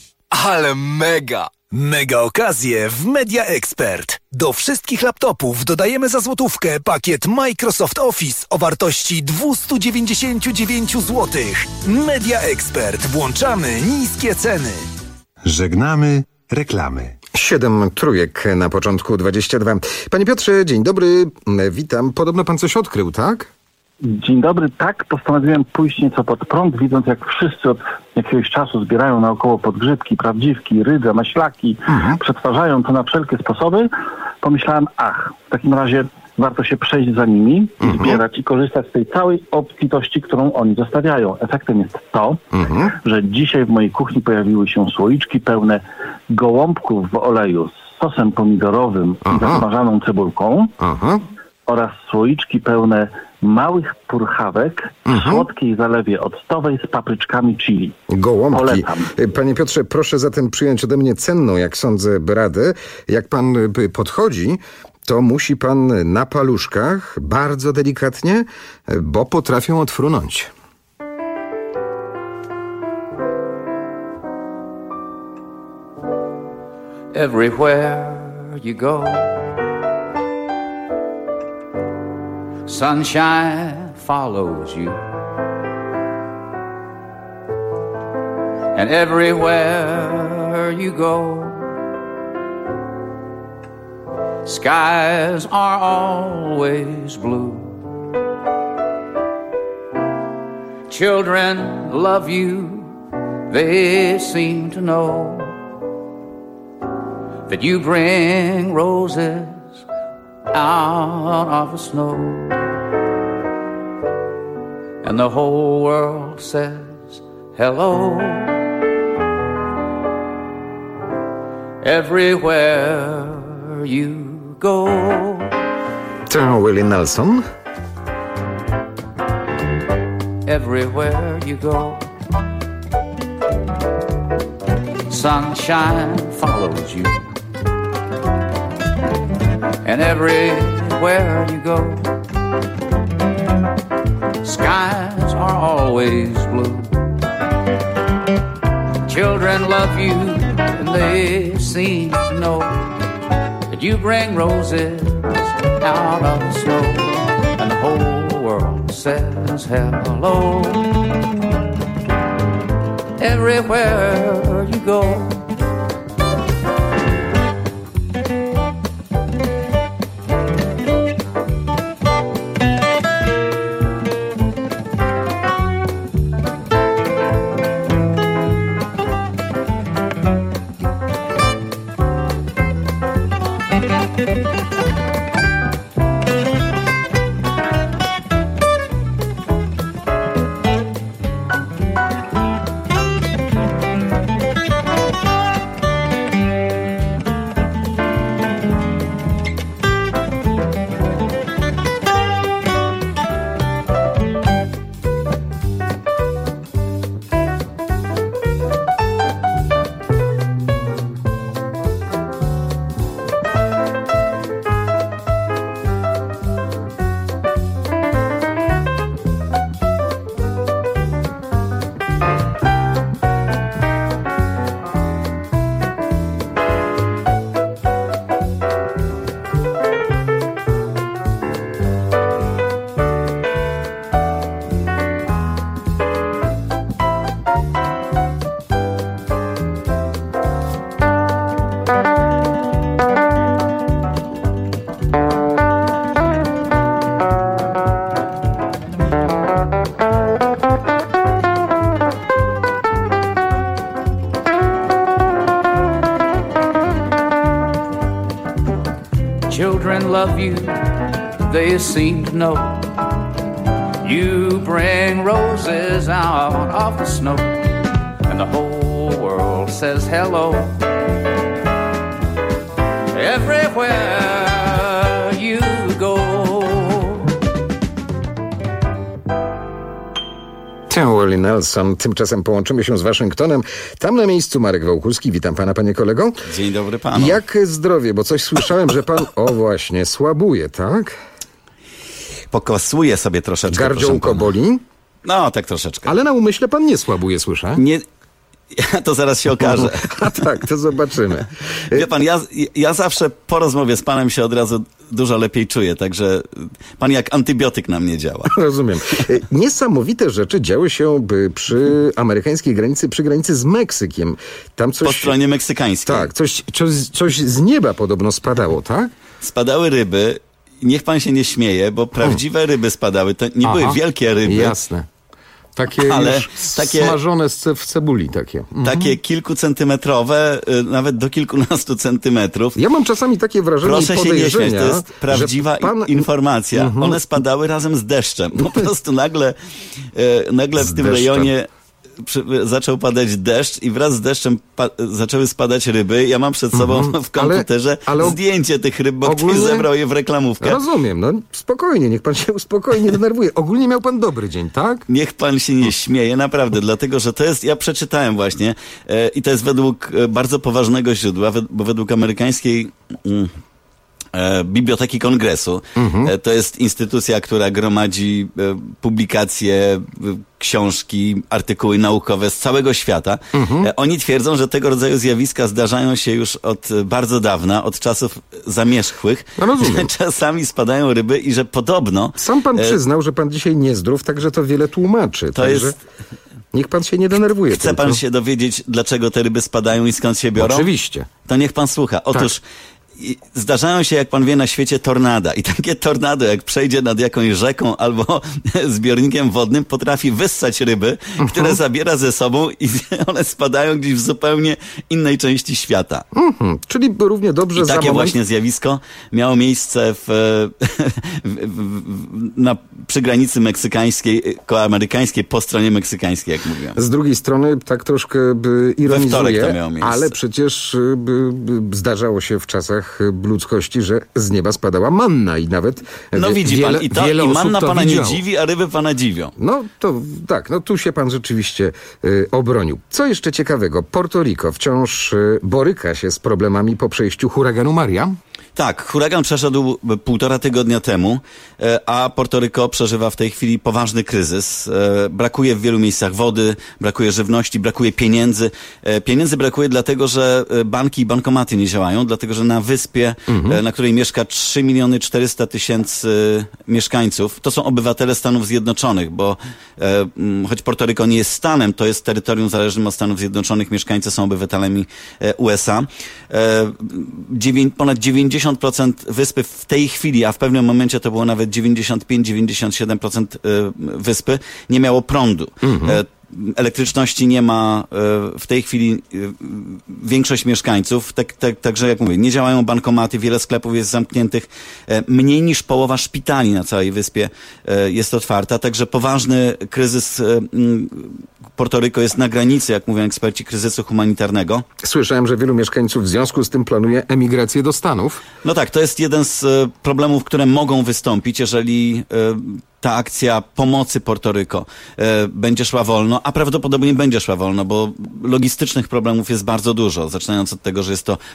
Ale mega! Mega okazje w Media Expert. Do wszystkich laptopów dodajemy za złotówkę pakiet Microsoft Office o wartości 299 zł. Media Expert. Włączamy niskie ceny. Żegnamy reklamy. 7 trójek na początku 22. Panie Piotrze, dzień dobry. Witam. Podobno pan coś odkrył, tak? Dzień dobry. Tak, postanowiłem pójść nieco pod prąd, widząc jak wszyscy od jakiegoś czasu zbierają naokoło podgrzybki, prawdziwki, rydze, maślaki, przetwarzają to na wszelkie sposoby. Pomyślałem, w takim razie warto się przejść za nimi i zbierać i korzystać z tej całej obfitości, którą oni zostawiają. Efektem jest to, że dzisiaj w mojej kuchni pojawiły się słoiczki pełne gołąbków w oleju z sosem pomidorowym i zasmażaną cebulką oraz słoiczki pełne małych purchawek w słodkiej zalewie octowej z papryczkami chili. Gołąbki. Polecam. Panie Piotrze, proszę zatem przyjąć ode mnie cenną, jak sądzę, radę. Jak pan podchodzi, to musi pan na paluszkach, bardzo delikatnie, bo potrafią odfrunąć. Everywhere you go, sunshine follows you, and everywhere you go, skies are always blue. Children love you, they seem to know that you bring roses out of the snow, and the whole world says hello. Everywhere you go. To Willie Nelson. Everywhere you go, sunshine follows you, and everywhere you go, skies are always blue. Children love you, and they seem to know that you bring roses out of the snow, and the whole world says hello. Everywhere you go. Children love you, they seem to know you bring roses out of the snow, and the whole world says hello. Everywhere you go. Willie Nelson. Tymczasem połączymy się z Waszyngtonem. Tam na miejscu Marek Wałkuski. Witam pana, panie kolego. Dzień dobry panu. Jak zdrowie? Bo coś słyszałem, że pan, właśnie, słabuje, tak? Pokosłuję sobie troszeczkę. Gardziołko boli? No, tak troszeczkę. Ale na umyśle pan nie słabuje, słyszę? Nie. To zaraz się okaże. A tak, to zobaczymy. Wie pan, ja zawsze po rozmowie z panem się od razu dużo lepiej czuję, także pan jak antybiotyk na mnie działa. Rozumiem. Niesamowite rzeczy działy się przy amerykańskiej granicy, przy granicy z Meksykiem. Tam coś... Po stronie meksykańskiej. Tak, coś z nieba podobno spadało, tak? Spadały ryby. Niech pan się nie śmieje, bo prawdziwe ryby spadały. To nie były wielkie ryby. Jasne. Takie, ale takie smażone w cebuli takie. Takie kilkucentymetrowe, nawet do kilkunastu centymetrów. Ja mam czasami takie wrażenie Proszę się nie śmiać, to jest prawdziwa informacja. One spadały razem z deszczem. Po prostu nagle w tym rejonie zaczął padać deszcz i wraz z deszczem zaczęły spadać ryby. Ja mam przed sobą w komputerze zdjęcie tych ryb, bo ktoś zebrał je w reklamówkę. Rozumiem, no spokojnie, niech pan się spokojnie denerwuje. Ogólnie miał pan dobry dzień, tak? Niech pan się nie śmieje, naprawdę, dlatego, że to jest, ja przeczytałem właśnie i to jest według bardzo poważnego źródła, bo według amerykańskiej Biblioteki Kongresu. To jest instytucja, która gromadzi publikacje, książki, artykuły naukowe z całego świata. Oni twierdzą, że tego rodzaju zjawiska zdarzają się już od bardzo dawna, od czasów zamierzchłych. Rozumiem. Czasami spadają ryby i że podobno... Sam pan przyznał, że pan dzisiaj niezdrów, także to wiele tłumaczy. To jest... Niech pan się nie denerwuje. Chce pan się dowiedzieć, dlaczego te ryby spadają i skąd się biorą? Oczywiście. To niech pan słucha. Otóż zdarzają się, jak pan wie, na świecie tornada. I takie tornado, jak przejdzie nad jakąś rzeką albo zbiornikiem wodnym, potrafi wyssać ryby, które zabiera ze sobą i one spadają gdzieś w zupełnie innej części świata. Czyli równie dobrze I takie właśnie zjawisko miało miejsce przy granicy meksykańskiej, amerykańskiej, po stronie meksykańskiej, jak mówiłem. Z drugiej strony tak troszkę ironizuję, we wtorek to miało miejsce. Ale przecież zdarzało się w czasach ludzkości, że z nieba spadała manna i nawet widzi pan, i manna pana nie dziwi, a ryby pana dziwią. No to tak, tu się pan rzeczywiście obronił. Co jeszcze ciekawego? Porto Rico wciąż boryka się z problemami po przejściu huraganu Maria. Tak, huragan przeszedł 1,5 tygodnia temu, a Porto Rico przeżywa w tej chwili poważny kryzys. Brakuje w wielu miejscach wody, brakuje żywności, brakuje pieniędzy. Pieniędzy brakuje dlatego, że banki i bankomaty nie działają, dlatego, że na wyspie, na której mieszka 3 400 000 mieszkańców, to są obywatele Stanów Zjednoczonych, bo choć Porto Rico nie jest stanem, to jest terytorium zależnym od Stanów Zjednoczonych, mieszkańcy są obywatelami USA. Ponad 90% wyspy w tej chwili, a w pewnym momencie to było nawet 95-97% wyspy, nie miało prądu. Elektryczności nie ma w tej chwili większość mieszkańców, także jak mówię, nie działają bankomaty, wiele sklepów jest zamkniętych, mniej niż połowa szpitali na całej wyspie jest otwarta, także poważny kryzys Porto Rico jest na granicy, jak mówią eksperci, kryzysu humanitarnego. Słyszałem, że wielu mieszkańców w związku z tym planuje emigrację do Stanów. No tak, to jest jeden z problemów, które mogą wystąpić, jeżeli ta akcja pomocy Porto Rico będzie szła wolno, a prawdopodobnie będzie szła wolno, bo logistycznych problemów jest bardzo dużo, zaczynając od tego, że jest to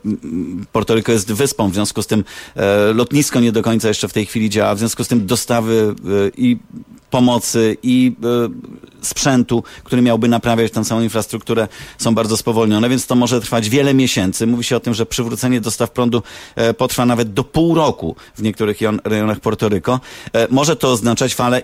Porto Rico jest wyspą, w związku z tym lotnisko nie do końca jeszcze w tej chwili działa, w związku z tym dostawy i pomocy i sprzętu, który miałby naprawiać tę całą infrastrukturę, są bardzo spowolnione, więc to może trwać wiele miesięcy. Mówi się o tym, że przywrócenie dostaw prądu potrwa nawet do pół roku w niektórych rejonach Porto Rico. Może to oznaczać falę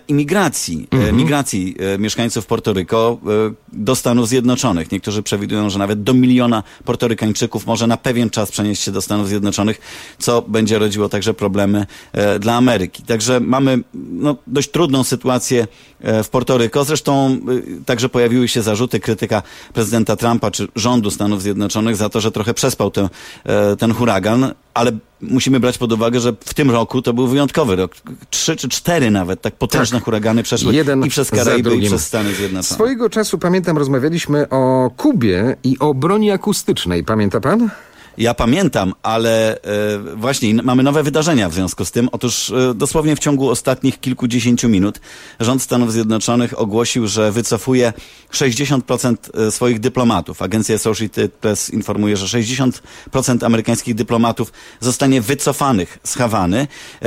migracji mieszkańców Porto Rico do Stanów Zjednoczonych. Niektórzy przewidują, że nawet do 1 miliona portorykańczyków może na pewien czas przenieść się do Stanów Zjednoczonych, co będzie rodziło także problemy dla Ameryki. Także mamy dość trudną sytuację w Porto Rico. Zresztą także pojawiły się zarzuty, krytyka prezydenta Trumpa czy rządu Stanów Zjednoczonych za to, że trochę przespał ten huragan, ale musimy brać pod uwagę, że w tym roku to był wyjątkowy rok. 3 czy 4 nawet tak potężne huragany przeszły i przez Karaiby, i przez Stany Zjednoczone. Swojego czasu, pamiętam, rozmawialiśmy o Kubie i o broni akustycznej. Pamięta pan? Ja pamiętam, ale właśnie mamy nowe wydarzenia w związku z tym. Otóż dosłownie w ciągu ostatnich kilkudziesięciu minut rząd Stanów Zjednoczonych ogłosił, że wycofuje 60% swoich dyplomatów. Agencja Associated Press informuje, że 60% amerykańskich dyplomatów zostanie wycofanych z Hawany.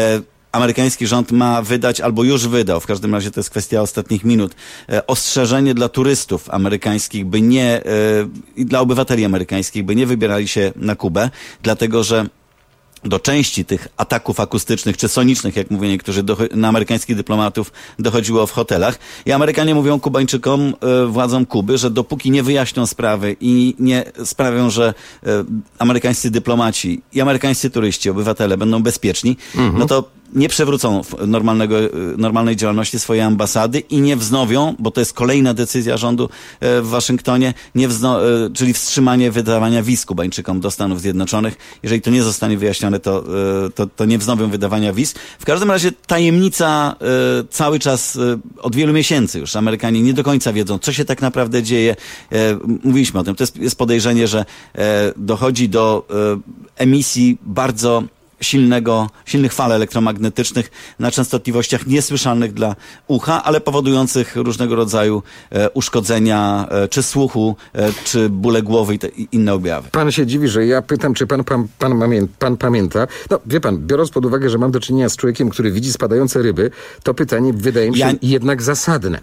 amerykański rząd ma wydać, albo już wydał, w każdym razie to jest kwestia ostatnich minut, ostrzeżenie dla turystów amerykańskich, by nie, i dla obywateli amerykańskich, by nie wybierali się na Kubę, dlatego że do części tych ataków akustycznych czy sonicznych, jak mówią niektórzy, na amerykańskich dyplomatów dochodziło w hotelach. I Amerykanie mówią Kubańczykom, władzom Kuby, że dopóki nie wyjaśnią sprawy i nie sprawią, że amerykańscy dyplomaci i amerykańscy turyści, obywatele będą bezpieczni, no to nie przewrócą normalnej działalności swojej ambasady i nie wznowią, bo to jest kolejna decyzja rządu w Waszyngtonie, czyli wstrzymanie wydawania wiz Kubańczykom do Stanów Zjednoczonych. Jeżeli to nie zostanie wyjaśnione, to nie wznowią wydawania wiz. W każdym razie tajemnica cały czas od wielu miesięcy już. Amerykanie nie do końca wiedzą, co się tak naprawdę dzieje. Mówiliśmy o tym. To jest podejrzenie, że dochodzi do emisji bardzo silnych fal elektromagnetycznych na częstotliwościach niesłyszalnych dla ucha, ale powodujących różnego rodzaju uszkodzenia czy słuchu, czy bóle głowy i inne objawy. Pan się dziwi, że ja pytam, czy pan pamięta. No, wie pan, biorąc pod uwagę, że mam do czynienia z człowiekiem, który widzi spadające ryby, to pytanie wydaje mi się jednak zasadne.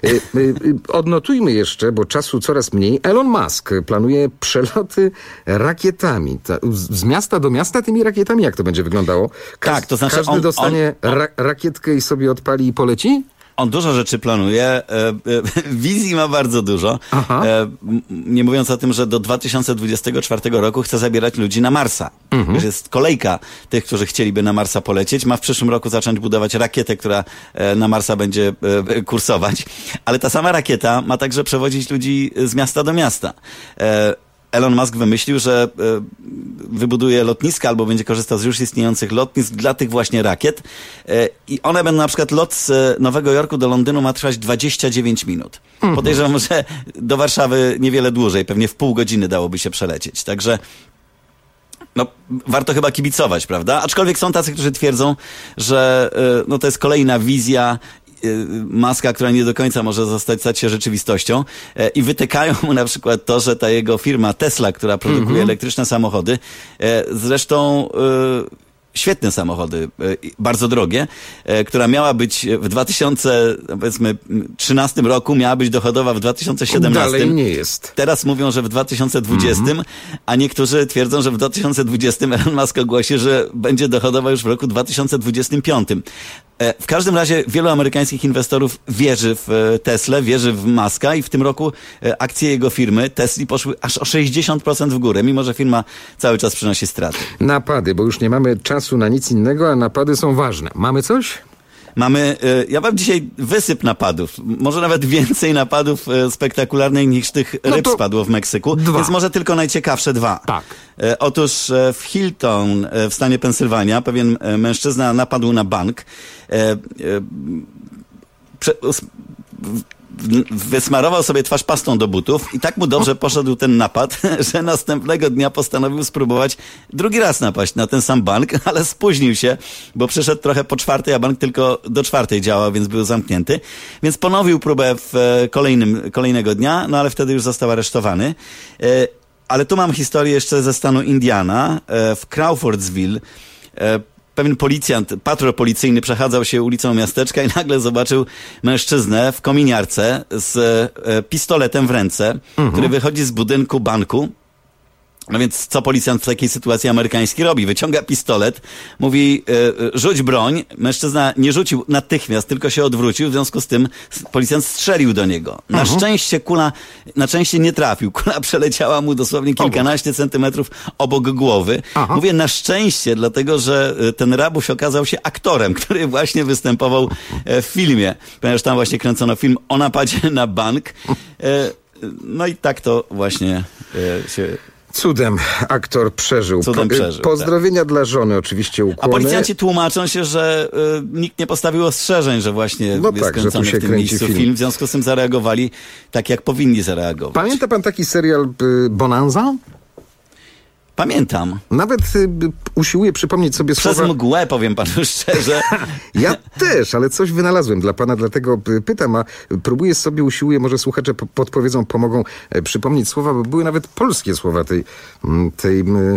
Odnotujmy jeszcze, bo czasu coraz mniej. Elon Musk planuje przeloty rakietami. Z miasta do miasta tymi rakietami, jak to będzie wyglądało? Tak, to znaczy każdy dostanie rakietkę i sobie odpali i poleci? On dużo rzeczy planuje, wizji ma bardzo dużo, nie mówiąc o tym, że do 2024 roku chce zabierać ludzi na Marsa. Jest kolejka tych, którzy chcieliby na Marsa polecieć. Ma w przyszłym roku zacząć budować rakietę, która na Marsa będzie kursować, ale ta sama rakieta ma także przewozić ludzi z miasta do miasta. Elon Musk wymyślił, że wybuduje lotniska albo będzie korzystał z już istniejących lotnisk dla tych właśnie rakiet i one będą, na przykład lot z Nowego Jorku do Londynu ma trwać 29 minut. Podejrzewam, że do Warszawy niewiele dłużej, pewnie w pół godziny dałoby się przelecieć. Także no, warto chyba kibicować, prawda? Aczkolwiek są tacy, którzy twierdzą, że to jest kolejna wizja Muska, która nie do końca może stać się rzeczywistością i wytykają mu na przykład to, że ta jego firma Tesla, która produkuje elektryczne samochody, zresztą świetne samochody, bardzo drogie, która miała być w 2013 roku, miała być dochodowa w 2017. Dalej nie jest. Teraz mówią, że w 2020, a niektórzy twierdzą, że w 2020 Elon Musk ogłosi, że będzie dochodowa już w roku 2025. W każdym razie wielu amerykańskich inwestorów wierzy w Teslę, wierzy w Muska i w tym roku akcje jego firmy Tesli poszły aż o 60% w górę, mimo że firma cały czas przynosi straty. Napady, bo już nie mamy czasu na nic innego, a napady są ważne. Mamy coś? Mamy, ja mam dzisiaj wysyp napadów, może nawet więcej napadów spektakularnych niż tych ryb spadło w Meksyku, więc może tylko najciekawsze dwa. Tak. Otóż w Hilton w stanie Pensylwania pewien mężczyzna napadł na bank, wysmarował sobie twarz pastą do butów i tak mu dobrze poszedł ten napad, że następnego dnia postanowił spróbować drugi raz napaść na ten sam bank, ale spóźnił się, bo przyszedł trochę po 4:00, a bank tylko do 4:00 działał, więc był zamknięty. Więc ponowił próbę kolejnego dnia, no ale wtedy już został aresztowany. Ale tu mam historię jeszcze ze stanu Indiana, w Crawfordsville. Pewien policjant, patrol policyjny przechadzał się ulicą miasteczka i nagle zobaczył mężczyznę w kominiarce z pistoletem w ręce, który wychodzi z budynku banku. No więc co policjant w takiej sytuacji amerykański robi? Wyciąga pistolet, mówi rzuć broń. Mężczyzna nie rzucił natychmiast, tylko się odwrócił. W związku z tym policjant strzelił do niego. Na szczęście nie trafił. Kula przeleciała mu dosłownie kilkanaście centymetrów obok głowy. Mówię na szczęście, dlatego że ten rabuś okazał się aktorem, który właśnie występował w filmie. Ponieważ tam właśnie kręcono film o napadzie na bank. No i tak to właśnie się... Cudem aktor przeżył. Pozdrowienia dla żony, oczywiście ukłony. A policjanci tłumaczą się, że nikt nie postawił ostrzeżeń, że właśnie jest kręcony w tym miejscu film. W związku z tym zareagowali tak, jak powinni zareagować. Pamięta pan taki serial Bonanza? Pamiętam. Nawet usiłuję przypomnieć sobie Przez słowa... mgłę, powiem panu szczerze. Ja też, ale coś wynalazłem dla pana, dlatego pytam, a próbuję sobie, usiłuję, może słuchacze podpowiedzą, pomogą przypomnieć słowa, bo były nawet polskie słowa tej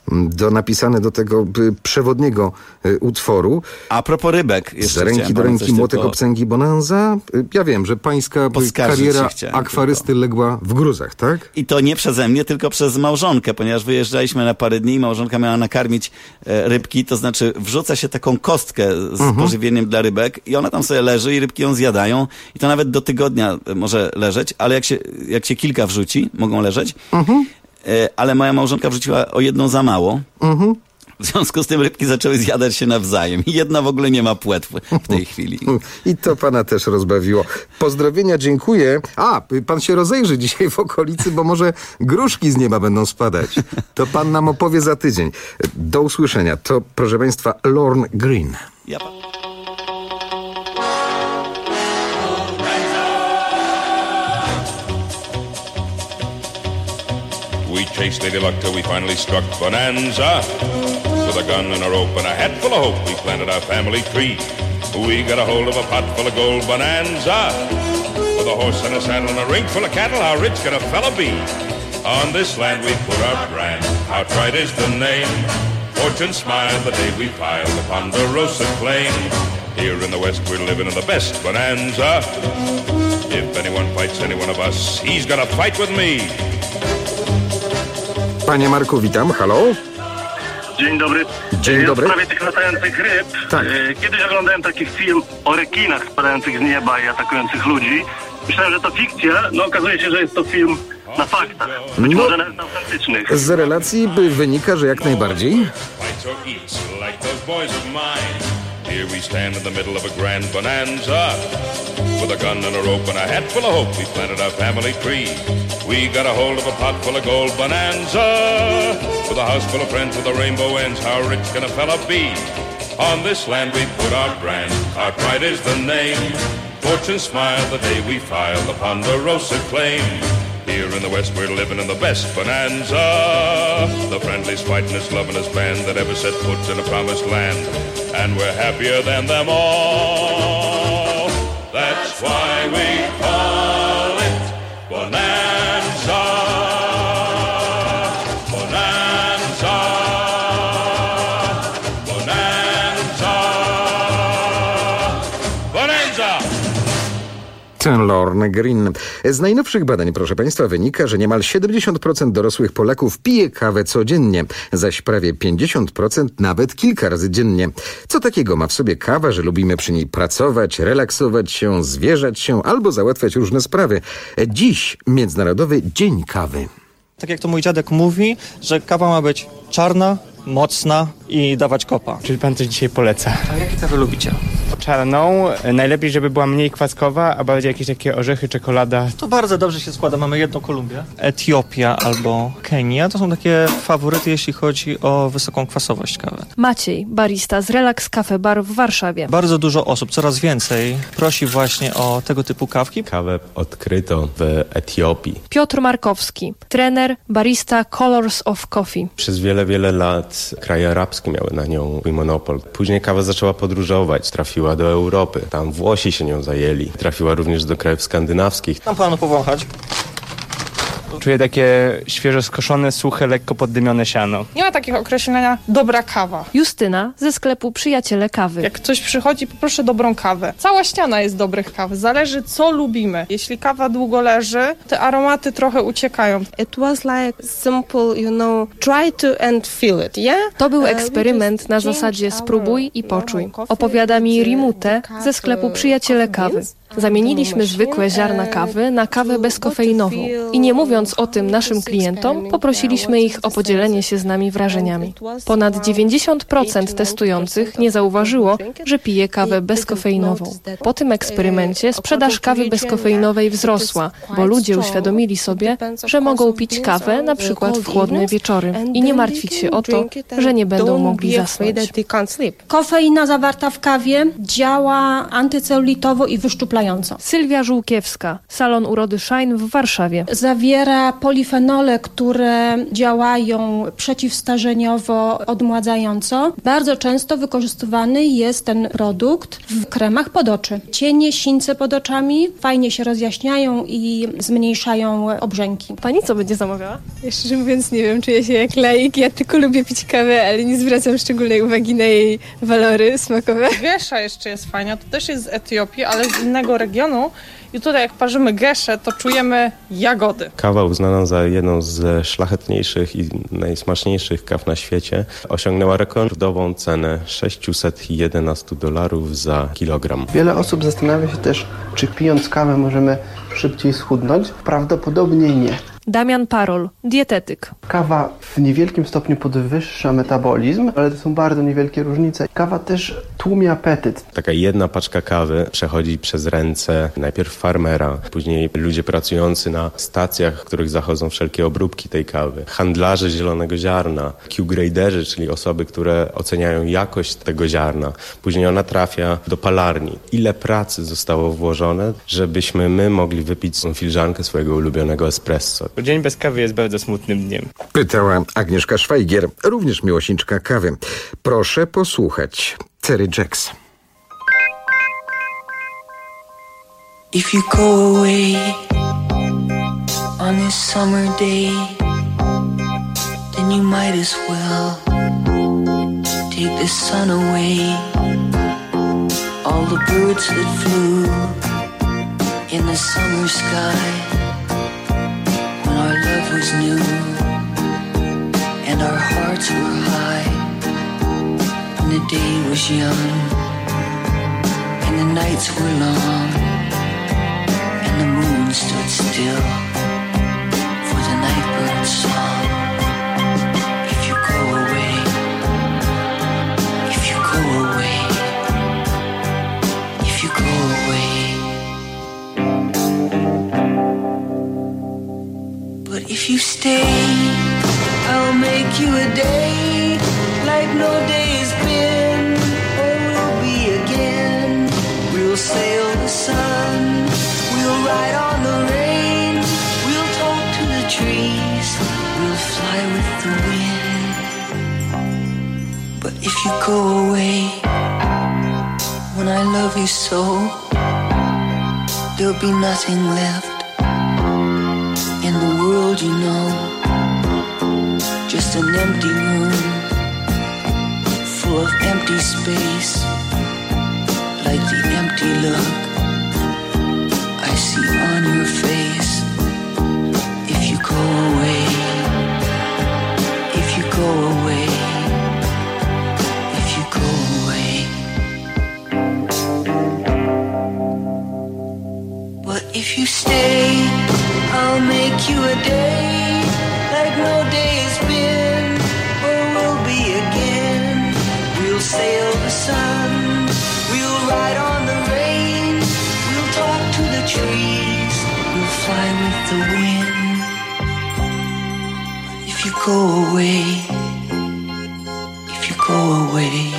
napisane do tego przewodniego utworu. A propos rybek. Z ręki do ręki młotek obcęgi bonanza. Ja wiem, że pańska kariera akwarysty legła w gruzach, tak? I to nie przeze mnie, tylko przez małżonkę, ponieważ wyjeżdżaliśmy na parę dni i małżonka miała nakarmić rybki, to znaczy wrzuca się taką kostkę z pożywieniem dla rybek i ona tam sobie leży i rybki ją zjadają i to nawet do tygodnia może leżeć, ale jak się kilka wrzuci, mogą leżeć, ale moja małżonka wrzuciła o jedną za mało. W związku z tym rybki zaczęły zjadać się nawzajem. I jedna w ogóle nie ma płetwy w tej chwili. I to pana też rozbawiło. Pozdrowienia, dziękuję. Pan się rozejrzy dzisiaj w okolicy, bo może gruszki z nieba będą spadać. To pan nam opowie za tydzień. Do usłyszenia. To, proszę państwa, Lorne Green. We chased Lady Luck till we finally struck Bonanza. With a gun and a rope and a hat full of hope, we planted our family tree. We got a hold of a pot full of gold Bonanza. With a horse and a saddle and a ring full of cattle, how rich can a fella be? On this land we put our brand, our pride is the name. Fortune smiled the day we piled the Ponderosa claim. Here in the West we're living in the best Bonanza. If anyone fights any one of us, he's gonna fight with me. Panie Marku, witam. Halo? Dzień dobry. Dzień dobry. W sprawie tych latających ryb. Tak. Kiedyś oglądałem taki film o rekinach spadających z nieba i atakujących ludzi. Myślałem, że to fikcja, no okazuje się, że jest to film na faktach. Być może nawet autentycznych. Z relacji wynika, że jak najbardziej. Here we stand in the middle of a grand bonanza. With a gun and a rope and a hat full of hope, we planted our family tree. We got a hold of a pot full of gold bonanza. With a house full of friends with a rainbow ends, how rich can a fella be? On this land we put our brand, our pride is the name. Fortune smiled the day we filed the Ponderosa claim. Here in the West we're living in the best bonanza. The friendliest, fightingest, lovingest band that ever set foot in a promised land. And we're happier than them all. That's why we call it Bonanza. Bonanza. Bonanza. Bonanza. Ten Lorne Green. Z najnowszych badań, proszę państwa, wynika, że niemal 70% dorosłych Polaków pije kawę codziennie, zaś prawie 50% nawet kilka razy dziennie. Co takiego ma w sobie kawa, że lubimy przy niej pracować, relaksować się, zwierzać się albo załatwiać różne sprawy? Dziś Międzynarodowy Dzień Kawy. Tak jak to mój dziadek mówi, że kawa ma być czarna, mocna i dawać kopa. Czyli pan coś dzisiaj poleca? A jakie kawy lubicie? Czarną, najlepiej, żeby była mniej kwaskowa, a bardziej jakieś takie orzechy, czekolada. To bardzo dobrze się składa. Mamy jedną Kolumbię. Etiopia albo Kenia. To są takie faworyty, jeśli chodzi o wysoką kwasowość kawy. Maciej, barista z Relax Cafe Bar w Warszawie. Bardzo dużo osób, coraz więcej prosi właśnie o tego typu kawki. Kawę odkryto w Etiopii. Piotr Markowski, trener, barista Colors of Coffee. Przez wiele lat kraje arabskie miały na nią swój monopol. Później kawa zaczęła podróżować, trafiła do Europy. Tam Włosi się nią zajęli. Trafiła również do krajów skandynawskich. Tam panu powąchać. Czuję takie świeżo skoszone, suche, lekko poddymione siano. Nie ma takiego określenia dobra kawa. Justyna ze sklepu Przyjaciele Kawy. Jak ktoś przychodzi, poproszę dobrą kawę. Cała ściana jest dobrych kaw. Zależy, co lubimy. Jeśli kawa długo leży, te aromaty trochę uciekają. It was like simple, try to and feel it, yeah? To był eksperyment na zasadzie spróbuj i poczuj. Opowiada mi Rimute ze sklepu Przyjaciele Kawy. Zamieniliśmy zwykłe ziarna kawy na kawę bezkofeinową i nie mówiąc o tym naszym klientom, poprosiliśmy ich o podzielenie się z nami wrażeniami. Ponad 90% testujących nie zauważyło, że pije kawę bezkofeinową. Po tym eksperymencie sprzedaż kawy bezkofeinowej wzrosła, bo ludzie uświadomili sobie, że mogą pić kawę na przykład w chłodne wieczory i nie martwić się o to, że nie będą mogli zasnąć. Kofeina zawarta w kawie działa antycelulitowo i wyszczuplająco. odmładzająco. Sylwia Żółkiewska, Salon Urody Shine w Warszawie. Zawiera polifenole, które działają przeciwstarzeniowo, odmładzająco. Bardzo często wykorzystywany jest ten produkt w kremach pod oczy. Cienie, sińce pod oczami fajnie się rozjaśniają i zmniejszają obrzęki. Pani co będzie zamawiała? Ja szczerze mówiąc nie wiem, czuję się jak laik. Ja tylko lubię pić kawę, ale nie zwracam szczególnej uwagi na jej walory smakowe. Gesza jeszcze jest fajna, to też jest z Etiopii, ale z innego regionu. I tutaj jak parzymy geszę, to czujemy jagody. Kawa uznana za jedną z szlachetniejszych i najsmaczniejszych kaw na świecie osiągnęła rekordową cenę $611 za kilogram. Wiele osób zastanawia się też, czy pijąc kawę możemy szybciej schudnąć. Prawdopodobnie nie. Damian Parol, dietetyk. Kawa w niewielkim stopniu podwyższa metabolizm, ale to są bardzo niewielkie różnice. Kawa też tłumi apetyt. Taka jedna paczka kawy przechodzi przez ręce najpierw farmera, później ludzie pracujący na stacjach, w których zachodzą wszelkie obróbki tej kawy, handlarze zielonego ziarna, Q-graderzy, czyli osoby, które oceniają jakość tego ziarna. Później ona trafia do palarni. Ile pracy zostało włożone, żebyśmy my mogli wypić tą filiżankę swojego ulubionego espresso. Dzień bez kawy jest bardzo smutnym dniem. Pytała Agnieszka Szwajgier, również miłośniczka kawy. Proszę posłuchać. Terry Jacks. If you go away on this summer day, then you might as well take the sun away. All the birds that flew in the summer sky, our love was new and our hearts were high, when the day was young and the nights were long and the moon stood still for the nightbird's song. If you go away, if you go away, if you go away, if you stay, I'll make you a day like no day's been or will be again. We'll sail the sun, we'll ride on the rain, we'll talk to the trees, we'll fly with the wind. But if you go away, when I love you so, there'll be nothing left in the world, you know, just an empty room full of empty space, like the empty look I see on your face. If you go away, if you go away, if you go away. But if you stay, I'll make you a day like no day's been or will be again. We'll sail the sun, we'll ride on the rain, we'll talk to the trees, we'll fly with the wind. If you go away, if you go away.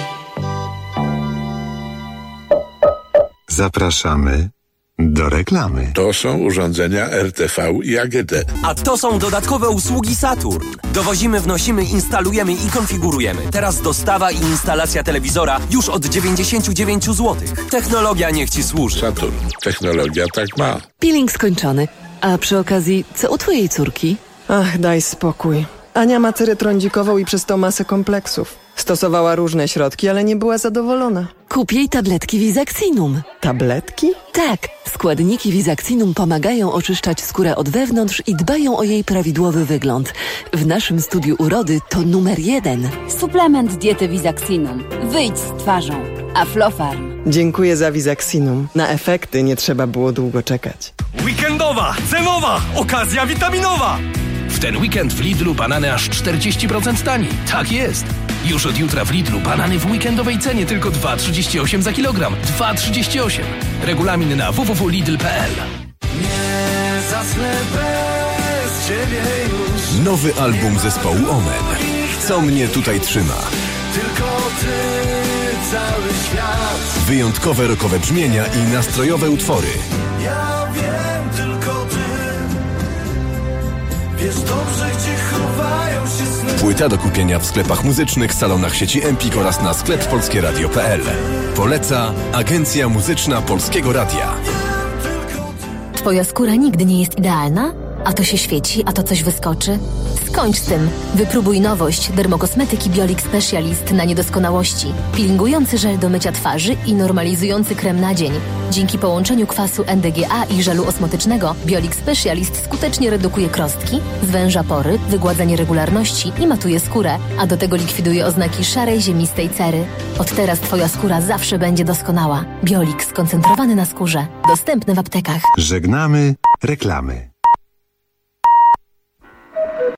Zapraszamy do reklamy. To są urządzenia RTV i AGD. A to są dodatkowe usługi Saturn. Dowozimy, wnosimy, instalujemy i konfigurujemy. Teraz dostawa i instalacja telewizora już od 99 zł. Technologia niech Ci służy. Saturn. Technologia tak ma. Peeling skończony. A przy okazji, co u Twojej córki? Ach, daj spokój. Ania ma cerę trądzikową i przez to masę kompleksów. Stosowała różne środki, ale nie była zadowolona. Kup jej tabletki Visaxinum. Tabletki? Tak. Składniki Visaxinum pomagają oczyszczać skórę od wewnątrz i dbają o jej prawidłowy wygląd. W naszym studiu urody to numer 1. Suplement diety Visaxinum. Wyjdź z twarzą. Aflofarm. Dziękuję za Visaxinum. Na efekty nie trzeba było długo czekać. Weekendowa, cenowa, okazja witaminowa. W ten weekend w Lidlu banany aż 40% taniej. Tak jest. Już od jutra w Lidlu banany w weekendowej cenie tylko 2,38 za kilogram. 2,38. Regulamin na www.lidl.pl. Nie zasnę bez ciebie już. Nowy album zespołu Omen. Co mnie tutaj trzyma? Tylko ty, cały świat. Wyjątkowe rockowe brzmienia i nastrojowe utwory. Ja wiem, tylko ty wiesz dobrze, gdzie chowają się sny. Płyta do kupienia w sklepach muzycznych, salonach sieci Empik oraz na sklep polskieradio.pl. Poleca Agencja Muzyczna Polskiego Radia. Twoja skóra nigdy nie jest idealna? A to się świeci, a to coś wyskoczy? Skończ z tym. Wypróbuj nowość dermokosmetyki Biolix Specialist na niedoskonałości. Peelingujący żel do mycia twarzy i normalizujący krem na dzień. Dzięki połączeniu kwasu NDGA i żelu osmotycznego Biolix Specialist skutecznie redukuje krostki, zwęża pory, wygładza nieregularności i matuje skórę, a do tego likwiduje oznaki szarej, ziemistej cery. Od teraz Twoja skóra zawsze będzie doskonała. Biolix skoncentrowany na skórze. Dostępny w aptekach. Żegnamy reklamy.